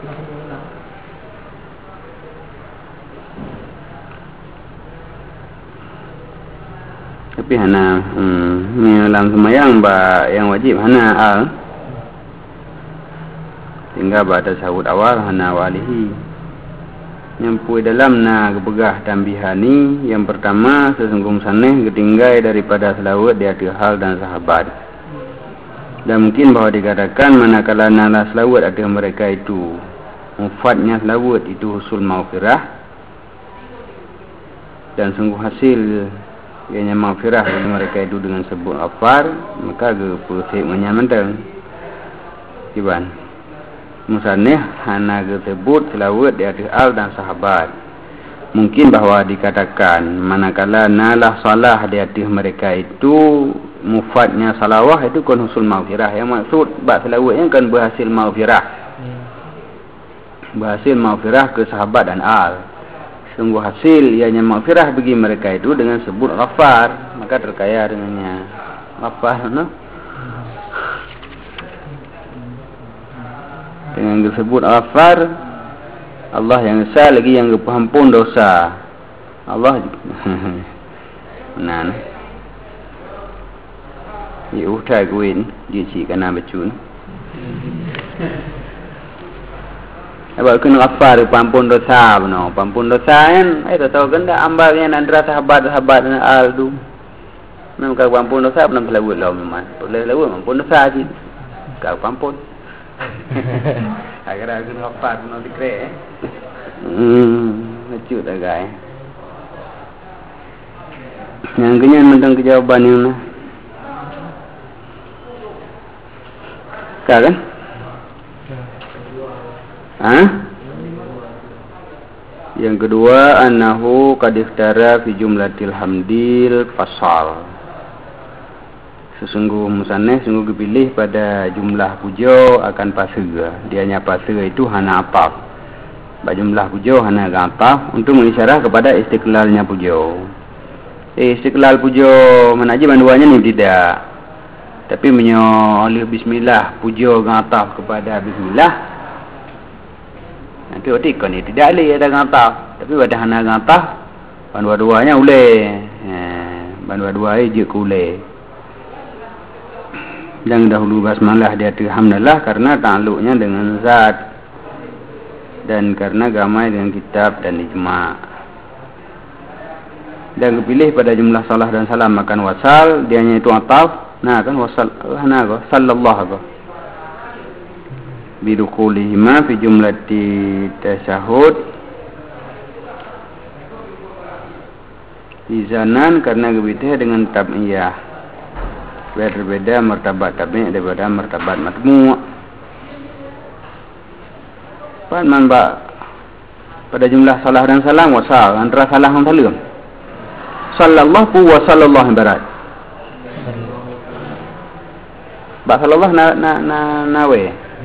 Tapi hana ni dalam sembahyang yang wajib hana Sehingga pada sahut awal hana walihi nyempui dalam na gebegah tambihani. Yang pertama, sesungguh saneh ketinggai daripada selawat di atas hal dan sahabat. Dan mungkin bahawa dikatakan manakala nala selawat atas mereka itu mufatnya selawat itu husul maghfirah, dan sungguh hasil ianya maghfirah bagi mereka itu dengan sebut ghafar, maka gesik menyamantang kiban musannih hana gesebut selawat di atas al dan sahabat. Mungkin bahawa dikatakan manakala nalah salah di atas mereka itu mufatnya salawah itu kan husul maghfirah. Yang maksud bab selawatnya kan berhasil maghfirah, berhasil maghfirah ke sahabat dan al. Sungguh hasil ianya maghfirah bagi mereka itu dengan sebut ghafar, maka terkaya dengannya ghafar, no? Dengan disebut ghafar, Allah yang esa lagi yang pengampun dosa. Allah nah yêu trai quên duy trì cả nam và chun. Abang kena ghafar pengampun dosa, benar. Pengampun dosa kan, tahu kan dah ambalnya antara sahabat dan aldu. Memang kalau pengampun dosa pernah selawat lah memang. Boleh selawat pengampun dosa je. Kalau pengampun. Agar kena ghafar pun dikira. Lucu dah guys. Yang kenyan tentang kejawaban ni mana? Kan? Yang kedua, annahu qad ikhtara fi jumlatil hamdil fasal. Sesungguh musannaf sungguh dipilih pada jumlah puja akan pasal. Dianya pasal itu hana apaf. Pada jumlah puja hana apaf untuk mengisyarah kepada istiqlalnya puja. Istiqlal puja mana aja banduannya ni tidak. Tapi oleh bismillah puja gataf kepada bismillah. Nanti waktu kan ni tidak boleh ada gataf. Tapi pada hana gataf bandua-duanya boleh. Bandua-dua je boleh. Yang dahulu basmalah dia alhamdulillah karena takluknya dengan zat dan karena gamai dengan kitab dan ijma'. Dan kepilih pada jumlah salah dan salam makan wasal, dianya itu ataf. Nah kan wasal hana sallallahu bidukulihima fi jumlati tasyahud izanan karena gebitih dengan tab'iyah. Berbeda martabat tabi' daripada martabat matmu'. Pan pada jumlah salah dan salam wasal antara salah dan salam. Sallallahu wa sallallahu barat. Ba sallallahu nawe.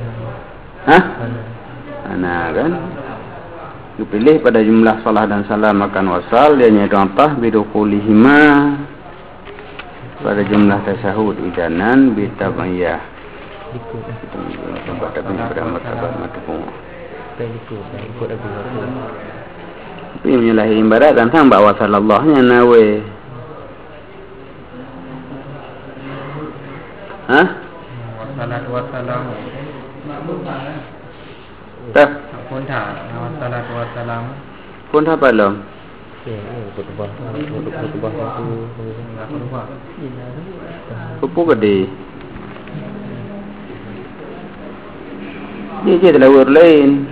Ana kan. Dipilih pada jumlah salah dan salam akan wasal dia nya contoh bidukulihima pada jumlah tasyahud idanan bitabayah tempat tapi pada martabat matmu'. Tapi menyalahi ibarat tentang bahawa sallallahu nya nawe. Wassalat wassalam. Tak. Pun tak. Wassalat wassalam. Pun apa belum? Pupuk gede. Dia je telawar lain.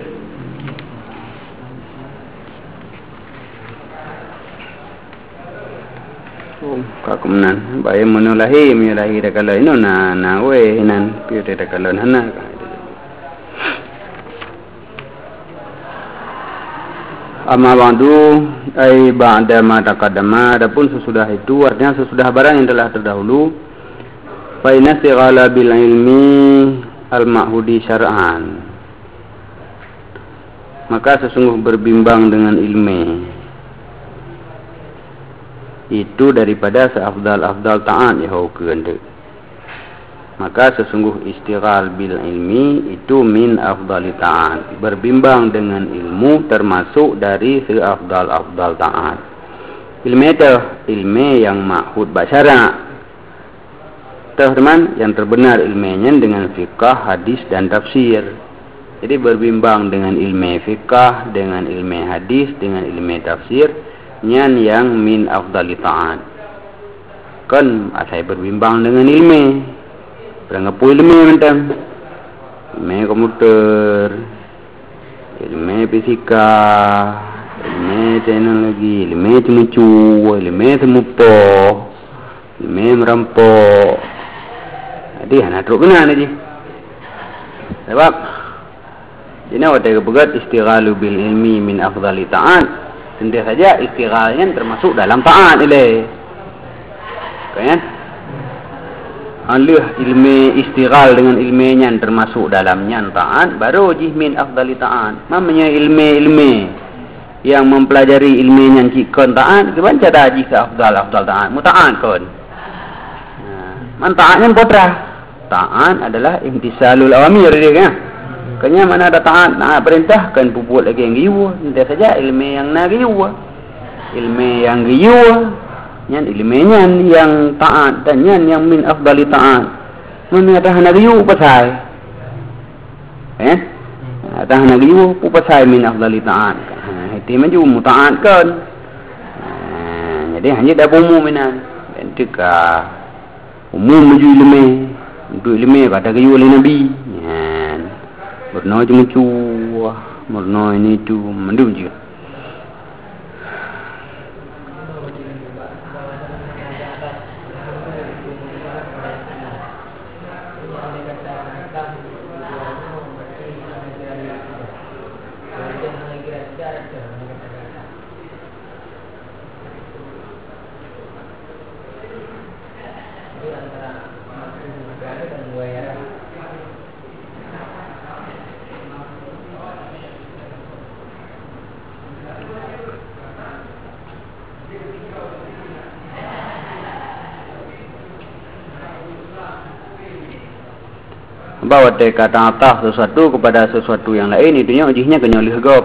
Kakumenan. Baik menulahi dah kalau ini na we nan piu dah kalau hana. Amma ba'du ay ba'da ma taqaddama, adapun sesudah itu artinya sesudah barang yang telah terdahulu. Fa inna sighala bil ilmi al ma'hudi syar'an, maka sesungguh berbimbang dengan ilmu itu daripada seafdal ta'at ya hukeun. Maka sesungguh istighal bil ilmi itu min afdali ta'at. Berbimbang dengan ilmu termasuk dari seafdal ta'at. Ilmu itu ilmu yang ma'hud basyara. Teman yang terbenar ilmunya dengan fiqh, hadis dan tafsir. Jadi berbimbang dengan ilmu fiqh, dengan ilmu hadis, dengan ilmu tafsir, nyan yang min afdali ta'at. Kan saya berbimbang dengan ilmu. Beranggap ilmu macam ilmu komputer, ilmu fisika, ilmu teknologi, ilmu cemucu, ilmu semupo, ilmu merampok. Jadi anak teruk kena ni je. Sebab jadi waktu kebegat istighalu bil ilmi min afdali ta'at. Tentu saja istighalnya termasuk dalam ta'at ni. Kan? Alih ilmu istighal dengan ilmunya termasuk dalamnya ta'at, baru jih min afdali ta'at. Namanya ilmu yang mempelajari ilmunya cikon ta'at, kebanca dah jih ke afdal ta'at. Muta'at kon. Man ta'atnya potra. Ta'at adalah imtisalul awamir dia kan. Kanya mana ada taat perintah kan pupuk lagi yang giwa. Tidak saja ilmu yang nak giwa. Ilmu yang giwa, nyan ilmunya yang taat dan nyan yang min afdali taat. Mana ada nak giwa pasal. Ada nak giwa pasal min afdali taat. Itu maju mutaat kan. Jadi hanya dah umum minan. Entika umum maju ilmu. Untuk ilmu kata giwa oleh Nabi. Berno cuma cuah, berno ini tu mendung je. Bahawa kata atas sesuatu kepada sesuatu yang lain, itunya ujihnya kena lihgop.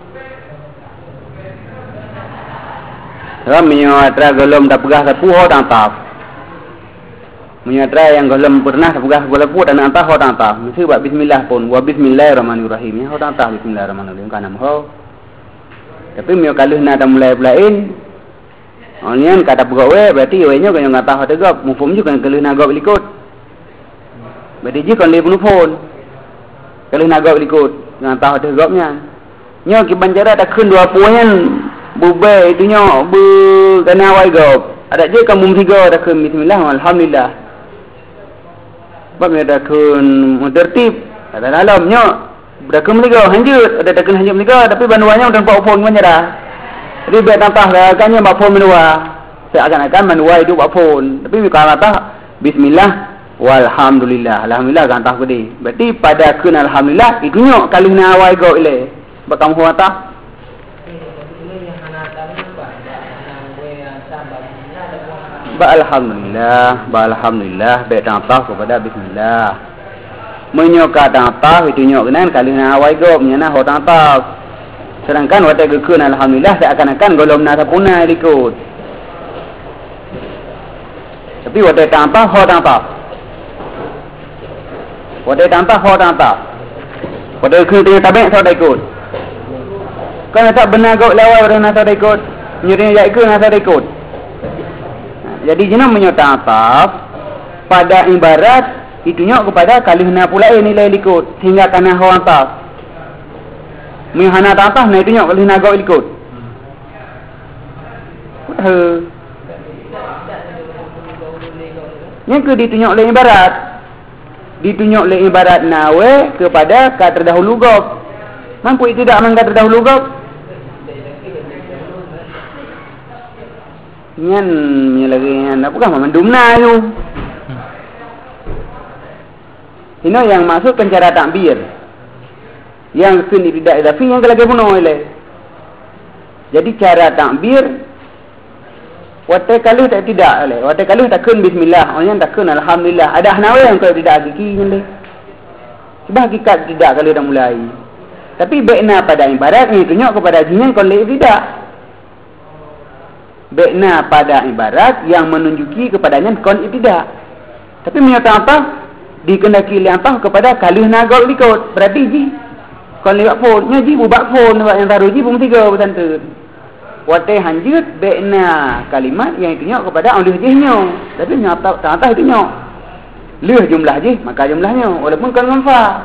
Sebab menyatra gelom tak pegah sapu ho tak taf. Menyatra yang gelom pernah tak pegah bola pu dan antah ho tak taf. Mesti buat bismillah pun, wa bismillahirrahmanirrahim. Ho tak taf bismillahirrahmanirrahim kan nama ho. Tapi mio kalih nak dah mulai-mulain. Onian kata pegawai berarti we-nya kena ngata ho tegap, mufum juga kalih nak gop likut. Berarti je kan dia penuh phone. Kalau nak gap ikut dengan tahu ada gapnya. Nyo ki banjara ada kun dua poin bubai itu nyo kena awal gap. Ada je kamu tiga ada kun bismillah alhamdulillah. Sebab ada kun tertib. Ada dalam nyo ada kun tiga hanjut, ada kun hanjut tiga tapi banduannya udah bawa phone banjara. Jadi biar tantah kannya bawa phone menua. Seakan-akan menua itu bawa phone. Tapi kalau kata bismillah walhamdulillah, alhamdulillah kan tak gede. Berarti pada kun alhamdulillah itunya kalau nak awal go ile. Bakam ho ata. Ba alhamdulillah be tantah kepada bismillah. Menyoka tantah itunya kenan kalau nak awal go nyana ho tantah. Sedangkan waktu kun alhamdulillah seakan-akan golom na sapuna ikut. Tapi waktu tantah ho tantah. Wadai tantah, ho tantah. Wadai kena tabek so ikut. Kan tak benar kau lewat orang nak ikut. Nyuri ya ikut nak ikut. Jadi jenam menyotantah pada ibarat itunya kepada kalihna pula nilai ikut sehingga kana ho tantah. Mihana tantah na itunya kalihna kau ikut. Yang ke ditunjuk oleh ibarat. Ditunjuk oleh ibarat nawe kepada kata terdahulu gop. Mampu itu tidak mengkata terdahulu gop. Nyan lagi nyan apakah memandum nayu. Ini yang masuk pencara takbir. Yang sun tidak idafi yang lagi bunuh oleh. Jadi cara takbir waktu kalau tak tidak oleh, waktu kalau tak kun bismillah, orang tak kun alhamdulillah. Ada nawe yang kalau tidak hakiki ni. Sebab hakikat tidak kalau dah mulai. Tapi baikna pada ibarat ni tunjuk kepada jinnya kalau tidak. Baikna pada ibarat yang menunjuki kepadanya kon tidak. Tapi menyata apa? Dikendaki liampah kepada kalih nagol ikut. Berarti ji Kon liwat phone, nya ji buat phone buat yang taruh ji pun tiga pesan tu. Watai hanjut be'na kalimat yang itu nyok kepada oleh jihnya. Tapi nyok tak itu nyok. Leh jumlah je, maka jumlahnya walaupun kan manfa.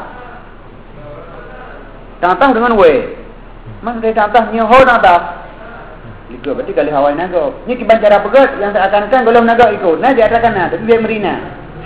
Tak dengan we. Mas dia tak nyo ho tak. Ligo berarti kali hawai naga. Ni kiban cara pegat yang seakan-akan golong naga ikut. Nah dia akan tapi dia merina.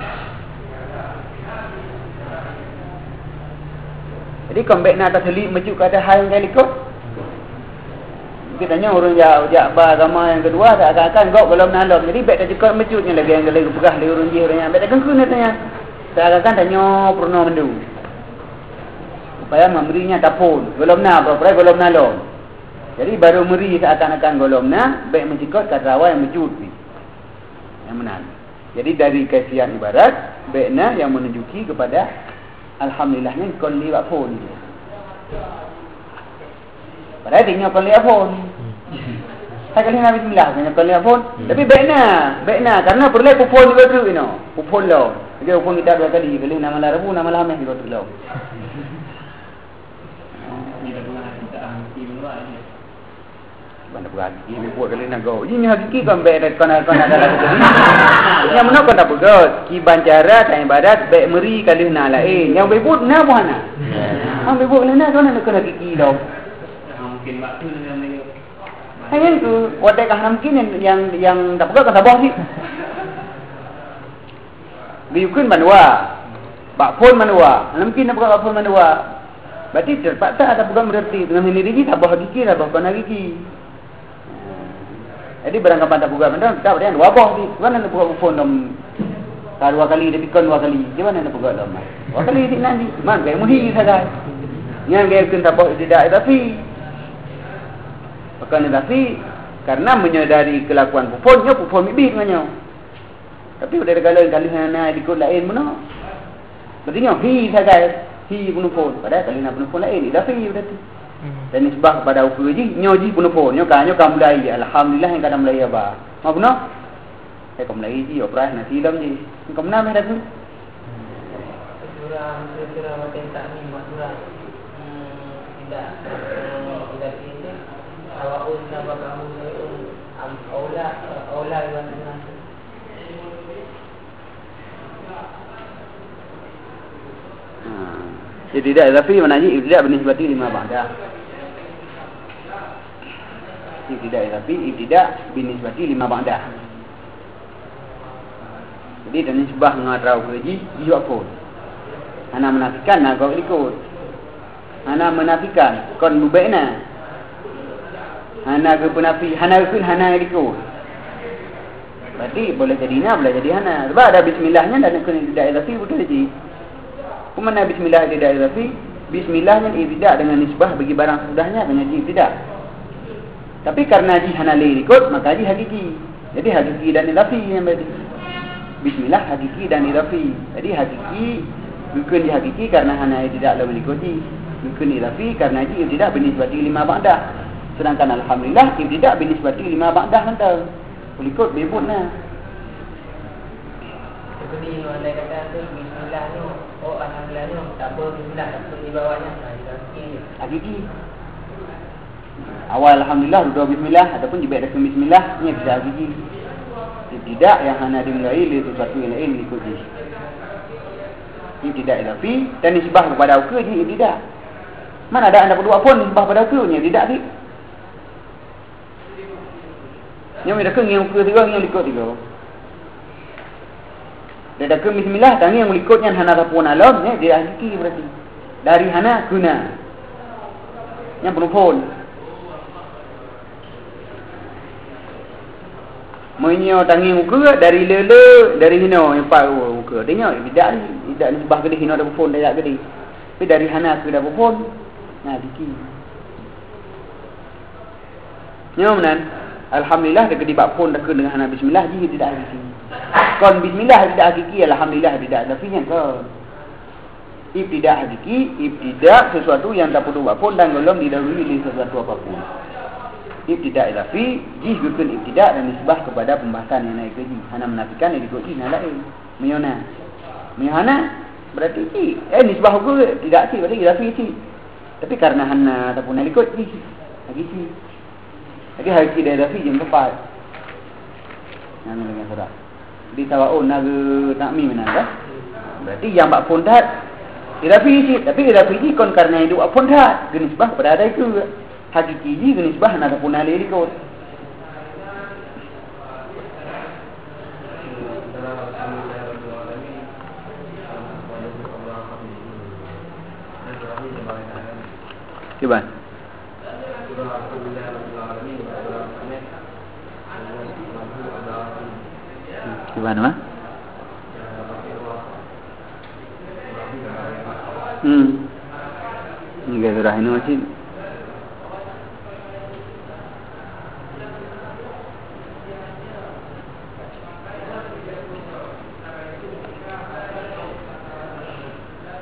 Jadi kombek nak atas selik mejuk kata hal yang kali ikut. Kita tanya orang jak agama yang kedua tak akan kau belum nalom. Jadi baik tak cukup mecutnya lagi yang lagi pegah lagi orang dia orang yang baik tak kengkun tanya. Tak akan tanya purna mendu. Supaya memberinya tapun. Belum na berapa belum nalom. Jadi baru meri seakan-akan golom na baik mencikut kata awal yang mecut ni. Yang menang. Jadi dari kasihan ibarat baik na yang menunjuki kepada alhamdulillahnya kon liwat phone. Padahal dia nyokon lihat phone. Saya kali nak bismillah, nyokon lihat phone. Tapi baikna karena perlu phone juga tu, phone lo. Dia phone kita dua kali, kali nama Rabu, nama Hamis juga tu lo. Mana berhati, ini buat kali nak go. Ini hakiki kan baik kan ada lagu tadi. Yang mana kan tak betul. Kiban cara dan ibadat baik meri kali nak lain. Yang baik buat nak buat nak. Yang baik buat kali nak kan nak kena hakiki dah. Mungkin waktu dengan mereka. Hanya tu, wadah kah mungkin yang tak pegang kan sabah sih. Biukun manua, bakpon manua, mungkin nak pegang bakpon manua. Berarti terpaksa ada pegang berarti dengan ini lagi sabah gigi, sabah kena gigi. Jadi barang kapan tak pegang, macam tak ada wabah sih. Mana nak pegang bakpon dom? Dua kali, dia pikun 2 kali. Gimana nak pegang dom? 2 kali di nanti, mana kayak muhi saja. Yang dia kena sabah tidak, tapi bukan tapi karena menyadari kelakuan pufonnya pufon bibit dengannya. Tapi udah kali hana ikut lain mana? Berarti hi saja hi punupon. Padahal kali nak punupon lain tapi udah tu. Dan nisbah kepada ukur ji nyoji punupon nyo kanyo kamu mulai alhamdulillah yang kadang mulai apa. Mau puno? Kamu mulai ji operasi nasi dalam ji. Kamu nama dah tu. Surah tentang ni surah tidak ini awal nama kamu aula yang mana? Jadi tidak tapi maknanya tidak bernisbati 5 ba'dah. Tidak tapi tidak bernisbati 5 ba'dah. Jadi dan nisbah mengarau keji jiwa pun. Ana menafikan nak kau ikut. Ana menafikan kon mubaina. Hana ke penafi, hana ke hana ikut. Berarti boleh jadi na, boleh jadi hana. Sebab ada bismillahnya dan kena tidak ilafi betul je. Kemana bismillah tidak ilafi? Bismillahnya tidak dengan nisbah bagi barang sudahnya dengan ji tidak. Tapi karena ji hana le ikut, maka ji hakiki. Jadi hakiki dan ilafi yang berarti. Bismillah hakiki dan ilafi. Jadi hakiki bukan di hakiki karena hana tidak lalu mengikuti. Bukan ilafi karena ji tidak bernisbati 5 ba'dah. Sedangkan alhamdulillah tidak binisbati 5 ba'dah nanti. Ikut bebut nah. Jadi anda kata tu bismillah ni, oh alhamdulillah ni tak apa bismillah tak apa di bawahnya. Hakiki. Awal alhamdulillah dua bismillah ataupun juga ada bismillah ni bisa hakiki. Tidak yang hanya dimulai oleh sesuatu yang lain ikuti. Ini tidak ilafi dan nisbah kepada ukur ni tidak. Mana ada anda berdua pun nisbah pada ukurnya tidak sih. Yang mereka yang ukur tiga, yang ikut tiga. Dia dah ke bismillah, tangi yang ikutnya hana rapun alam, dia hakiki berarti. Dari hana guna. Yang penupun. Menyo tangi ukur dari lele, dari hino yang pak ukur. Dia tidak nisbah ke hino dah penupun dia tak gede. Tapi dari hana ke dah penupun, nah hakiki. Nyoman. Alhamdulillah dia kedibak pun dah kena dengan hana bismillah jadi tidak hakiki. Kon bismillah tidak hakiki, alhamdulillah tidak tapi yang kon. Ibtidak hakiki, ibtidak sesuatu yang tak perlu buat pun dan belum didahului oleh sesuatu apapun. Ibtidak ilafi, jih bukan ibtidak dan nisbah kepada pembahasan yang naik ke jih. Hana menafikan yang ikut jih nak lain. Meyona berarti jih. Nisbah hukum tidak sih, berarti ilafi sih. Tapi karena hana ataupun ikut lagi sih. Jadi hari tidak ada jam tepat. Nanu dengan surah. Di tawaun naga takmi mana dah? Berarti yang bak pondat irafi sih, tapi irafi ni kon karena itu bak pondat, genisbah pada ada itu. Hakiki ni genisbah ataupun alih ikut. Coba. Gimana mah? Enggak surah ini masih.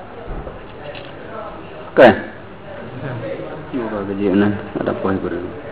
Kan? Juga gajian ada poin baru.